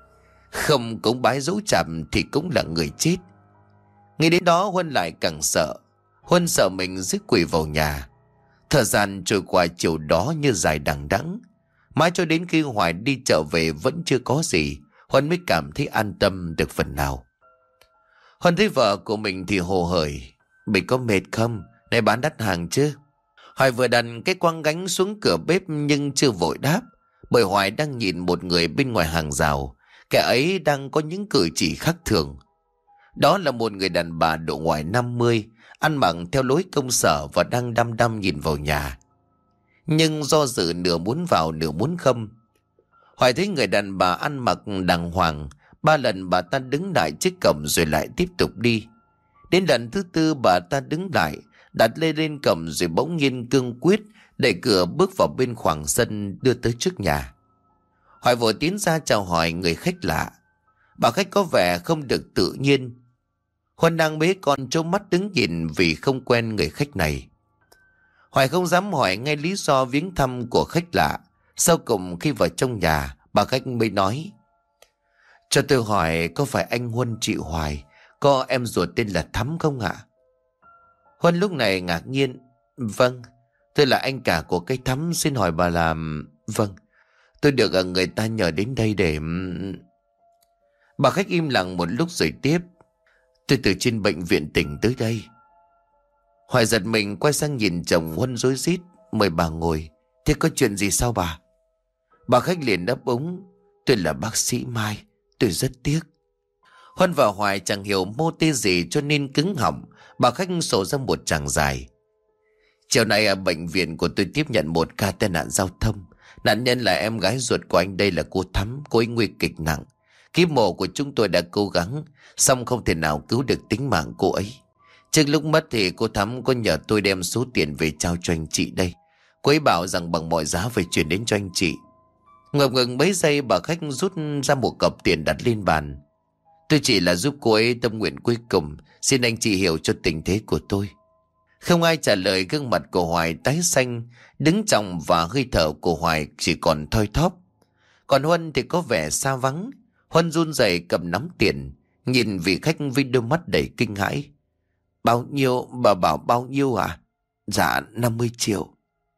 Không cúng bái dỗ chạm thì cũng là người chết. Nghĩ đến đó Huân lại càng sợ. Huân sợ mình rước quỷ vào nhà. Thời gian trôi qua chiều đó như dài đằng đẵng. Mãi cho đến khi Hoài đi trở về vẫn chưa có gì, Huân mới cảm thấy an tâm được phần nào. Huân thấy vợ của mình thì hồ hởi: Mình có mệt không? Này bán đắt hàng chứ? Hoài vừa đặt cái quăng gánh xuống cửa bếp nhưng chưa vội đáp, bởi Hoài đang nhìn một người bên ngoài hàng rào. Kẻ ấy đang có những cử chỉ khác thường. Đó là một người đàn bà độ ngoài 50, ăn mặc theo lối công sở và đang đăm đăm nhìn vào nhà. Nhưng do dự nửa muốn vào nửa muốn không. Hoài thấy người đàn bà ăn mặc đàng hoàng, 3 lần bà ta đứng lại trước cổng rồi lại tiếp tục đi. Đến lần thứ 4 bà ta đứng lại, đặt lê lên cổng rồi bỗng nhiên cương quyết đẩy cửa bước vào bên khoảng sân đưa tới trước nhà. Hoài vội tiến ra chào hỏi người khách lạ. Bà khách có vẻ không được tự nhiên. Huân đang bế con trố mắt đứng nhìn vì không quen người khách này. Hoài không dám hỏi ngay lý do viếng thăm của khách lạ. Sau cùng khi vào trong nhà, bà khách mới nói: Cho tôi hỏi, có phải anh Huân chị Hoài có em ruột tên là Thắm không ạ? Huân lúc này ngạc nhiên: Vâng, tôi là anh cả của cái Thắm, xin hỏi bà là... Vâng, tôi được người ta nhờ đến đây để... Bà khách im lặng một lúc rồi tiếp: Tôi từ trên bệnh viện tỉnh tới đây. Hoài giật mình quay sang nhìn chồng Huân rối rít: Mời bà ngồi. Thế có chuyện gì sao bà? Bà khách liền đáp úng: Tôi là bác sĩ Mai, tôi rất tiếc. Huân và Hoài chẳng hiểu mô tê gì cho nên cứng họng. Bà khách sổ ra một tràng dài. Chiều nay ở bệnh viện của tôi tiếp nhận một ca tai nạn giao thông. Nạn nhân là em gái ruột của anh đây là cô Thắm. Cô ấy nguy kịch nặng. Kíp mổ của chúng tôi đã cố gắng, song không thể nào cứu được tính mạng cô ấy. Trước lúc mất thì cô Thắm có nhờ tôi đem số tiền về trao cho anh chị đây. Cô ấy bảo rằng bằng mọi giá phải chuyển đến cho anh chị. Ngập ngừng mấy giây, bà khách rút ra một cọc tiền đặt lên bàn. Tôi chỉ là giúp cô ấy tâm nguyện cuối cùng. Xin anh chị hiểu cho tình thế của tôi. Không ai trả lời. Gương mặt của Hoài tái xanh, đứng trọng và hơi thở của Hoài chỉ còn thoi thóp. Còn Huân thì có vẻ xa vắng. Huân run rẩy cầm nắm tiền, nhìn vị khách với đôi mắt đầy kinh hãi. Bao nhiêu? Bà bảo bao nhiêu à? Dạ 50 triệu.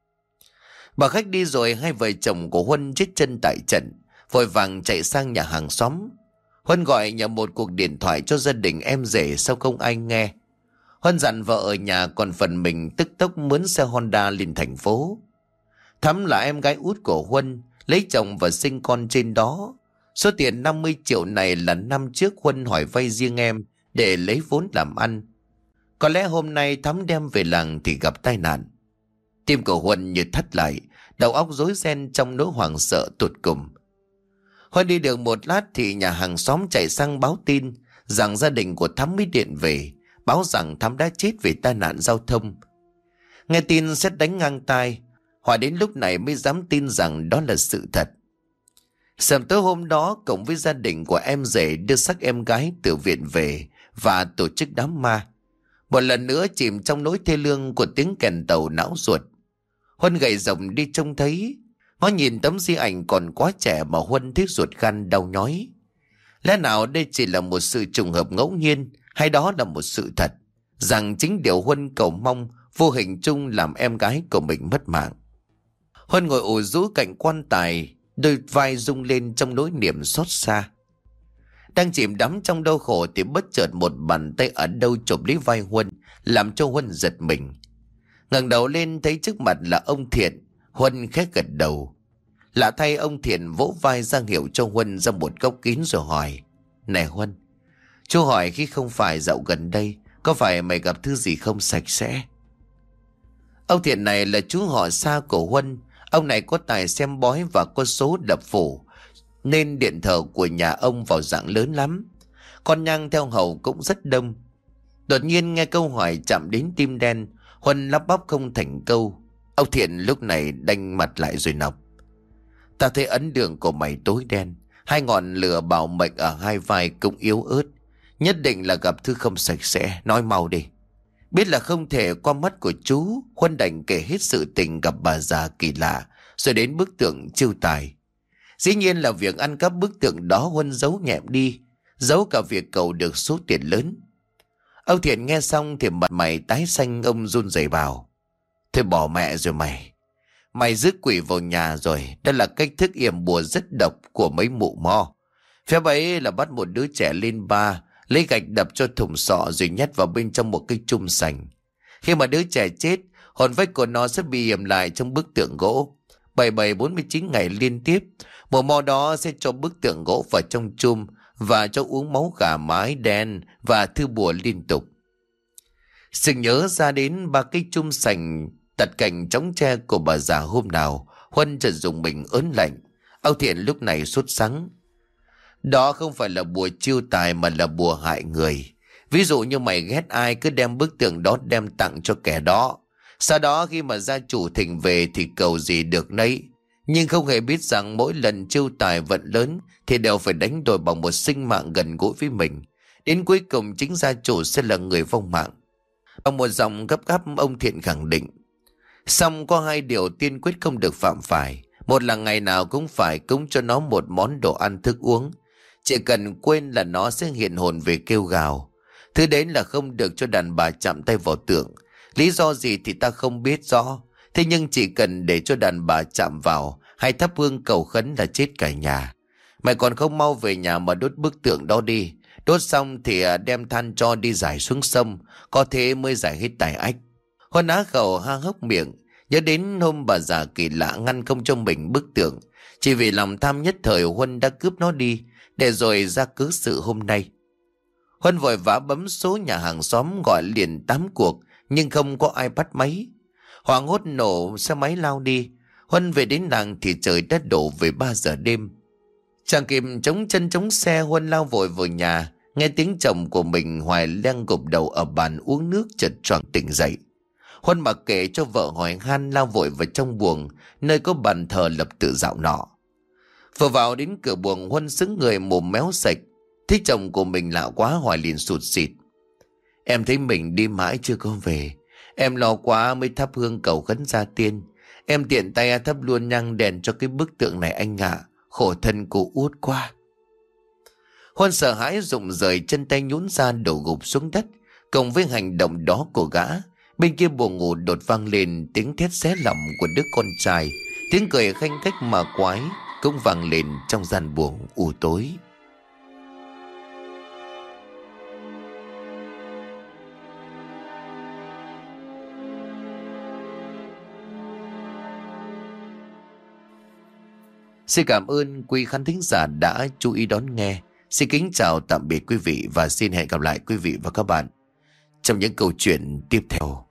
Bà khách đi rồi, hai vợ chồng của Huân chết chân tại trận, vội vàng chạy sang nhà hàng xóm. Huân gọi nhờ một cuộc điện thoại cho gia đình em rể, sao không ai nghe. Huân dặn vợ ở nhà, còn phần mình tức tốc mướn xe Honda lên thành phố. Thắm là em gái út của Huân, lấy chồng và sinh con trên đó. Số tiền 50 triệu này là năm trước Huân hỏi vay riêng em để lấy vốn làm ăn. Có lẽ hôm nay Thắm đem về làng thì gặp tai nạn. Tim của Huân như thắt lại, đầu óc rối ren trong nỗi hoảng sợ tột cùng. Huân đi được một lát thì nhà hàng xóm chạy sang báo tin rằng gia đình của Thắm mới điện về, báo rằng Thắm đã chết vì tai nạn giao thông. Nghe tin sét đánh ngang tai, Hoài đến lúc này mới dám tin rằng đó là sự thật. Sớm tối hôm đó, cộng với gia đình của em rể đưa xác em gái từ viện về và tổ chức đám ma. Một lần nữa chìm trong nỗi thê lương của tiếng kèn tàu não ruột. Huân gầy rộng đi trông thấy, ngó nhìn tấm di ảnh còn quá trẻ mà Huân thấy ruột gan đau nhói. Lẽ nào đây chỉ là một sự trùng hợp ngẫu nhiên, hay đó là một sự thật, rằng chính điều Huân cầu mong vô hình chung làm em gái của mình mất mạng. Huân ngồi ủ rũ cạnh quan tài, đôi vai rung lên trong nỗi niềm xót xa. Đang chìm đắm trong đau khổ thì bất chợt một bàn tay ở đâu chộp lấy vai Huân, làm cho Huân giật mình. Ngẩng đầu lên thấy trước mặt là ông Thiện. Huân khẽ gật đầu. Lạ thay, ông Thiện vỗ vai ra hiệu cho Huân ra một góc kín rồi hỏi: Này Huân, chú hỏi khi không phải dạo gần đây có phải mày gặp thứ gì không sạch sẽ? Ông Thiện này là chú họ xa của Huân. Ông này có tài xem bói và có số đập phủ, nên điện thờ của nhà ông vào dạng lớn lắm. Con nhang theo hầu cũng rất đông. Đột nhiên nghe câu hỏi chạm đến tim đen, Huân lắp bắp không thành câu. Ông Thiện lúc này đanh mặt lại rồi nọc: Ta thấy ấn đường của mày tối đen, hai ngọn lửa bảo mệnh ở hai vai cũng yếu ớt. Nhất định là gặp thứ không sạch sẽ, nói mau đi. Biết là không thể qua mắt của chú, Huân đành kể hết sự tình gặp bà già kỳ lạ, rồi đến bức tượng chiêu tài. Dĩ nhiên là việc ăn cắp bức tượng đó Huân giấu nhẹm đi, giấu cả việc cầu được số tiền lớn. Ông Thiện nghe xong thì mặt mày tái xanh, ông run rẩy bảo: Thôi bỏ mẹ rồi mày. Mày rước quỷ vào nhà rồi. Đây là cách thức yểm bùa rất độc của mấy mụ mo. Phép ấy là bắt một đứa trẻ lên ba, lấy gạch đập cho thủng sọ rồi nhét vào bên trong một cái chum sành. Khi mà đứa trẻ chết, hồn phách của nó sẽ bị yểm lại trong bức tượng gỗ. 47-49 ngày liên tiếp, mụ mo đó sẽ cho bức tượng gỗ vào trong chum và cho uống máu gà mái đen và thư bùa liên tục. Sự nhớ ra đến ba cái chum sành tật cảnh trống tre của bà già hôm nào, Huân chợt dùng mình ớn lạnh. Ông Thiện lúc này sốt sắng: Đó không phải là bùa chiêu tài mà là bùa hại người. Ví dụ như mày ghét ai, cứ đem bức tượng đó đem tặng cho kẻ đó. Sau đó khi mà gia chủ thỉnh về thì cầu gì được nấy. Nhưng không hề biết rằng mỗi lần chiêu tài vận lớn thì đều phải đánh đổi bằng một sinh mạng gần gũi với mình. Đến cuối cùng chính gia chủ sẽ là người vong mạng. Bằng một giọng gấp gáp, ông Thiện khẳng định: Xong có hai điều tiên quyết không được phạm phải. Một là ngày nào cũng phải cúng cho nó một món đồ ăn thức uống. Chỉ cần quên là nó sẽ hiện hồn về kêu gào. Thứ đến là không được cho đàn bà chạm tay vào tượng. Lý do gì thì ta không biết rõ. Thế nhưng chỉ cần để cho đàn bà chạm vào hay thắp hương cầu khấn là chết cả nhà. Mày còn không mau về nhà mà đốt bức tượng đó đi. Đốt xong thì đem than cho đi giải xuống sông. Có thế mới giải hết tài ách. Huân á khẩu ha hốc miệng, nhớ đến hôm bà già kỳ lạ ngăn không cho mình bức tượng. Chỉ vì lòng tham nhất thời, Huân đã cướp nó đi, để rồi ra cớ sự hôm nay. Huân vội vã bấm số nhà hàng xóm gọi liền 8 cuộc, nhưng không có ai bắt máy. Hoảng hốt nổ xe máy lao đi. Huân về đến làng thì trời đã đổ về 3 giờ đêm. Chẳng kịp chống chân chống xe, Huân lao vội vào nhà. Nghe tiếng chồng của mình Hoài đang gục đầu ở bàn uống nước, chợt choàng tỉnh dậy. Huân mặc kệ cho vợ hỏi han, lao vội vào trong buồng, nơi có bàn thờ lập tự dạo nọ. Vừa vào đến cửa buồng, Huân sững người mồm méo sạch. Thấy chồng của mình lạ quá, Hoài liền sụt sịt: "Em thấy mình đi mãi chưa có về. Em lo quá mới thắp hương cầu khấn gia tiên. Em tiện tay thắp luôn nhang đèn cho cái bức tượng này anh ạ. Khổ thân cô út quá." Huân sợ hãi rụng rời, chân tay nhũn ra đổ gục xuống đất. Cộng với hành động đó của gã, bên kia buồng ngủ đột vang lên tiếng thét xé lòng của đứa con trai. Tiếng cười khanh khách mà quái cũng vang lên trong gian buồng u tối. Xin cảm ơn quý khán thính giả đã chú ý đón nghe. Xin kính chào tạm biệt quý vị và xin hẹn gặp lại quý vị và các bạn trong những câu chuyện tiếp theo.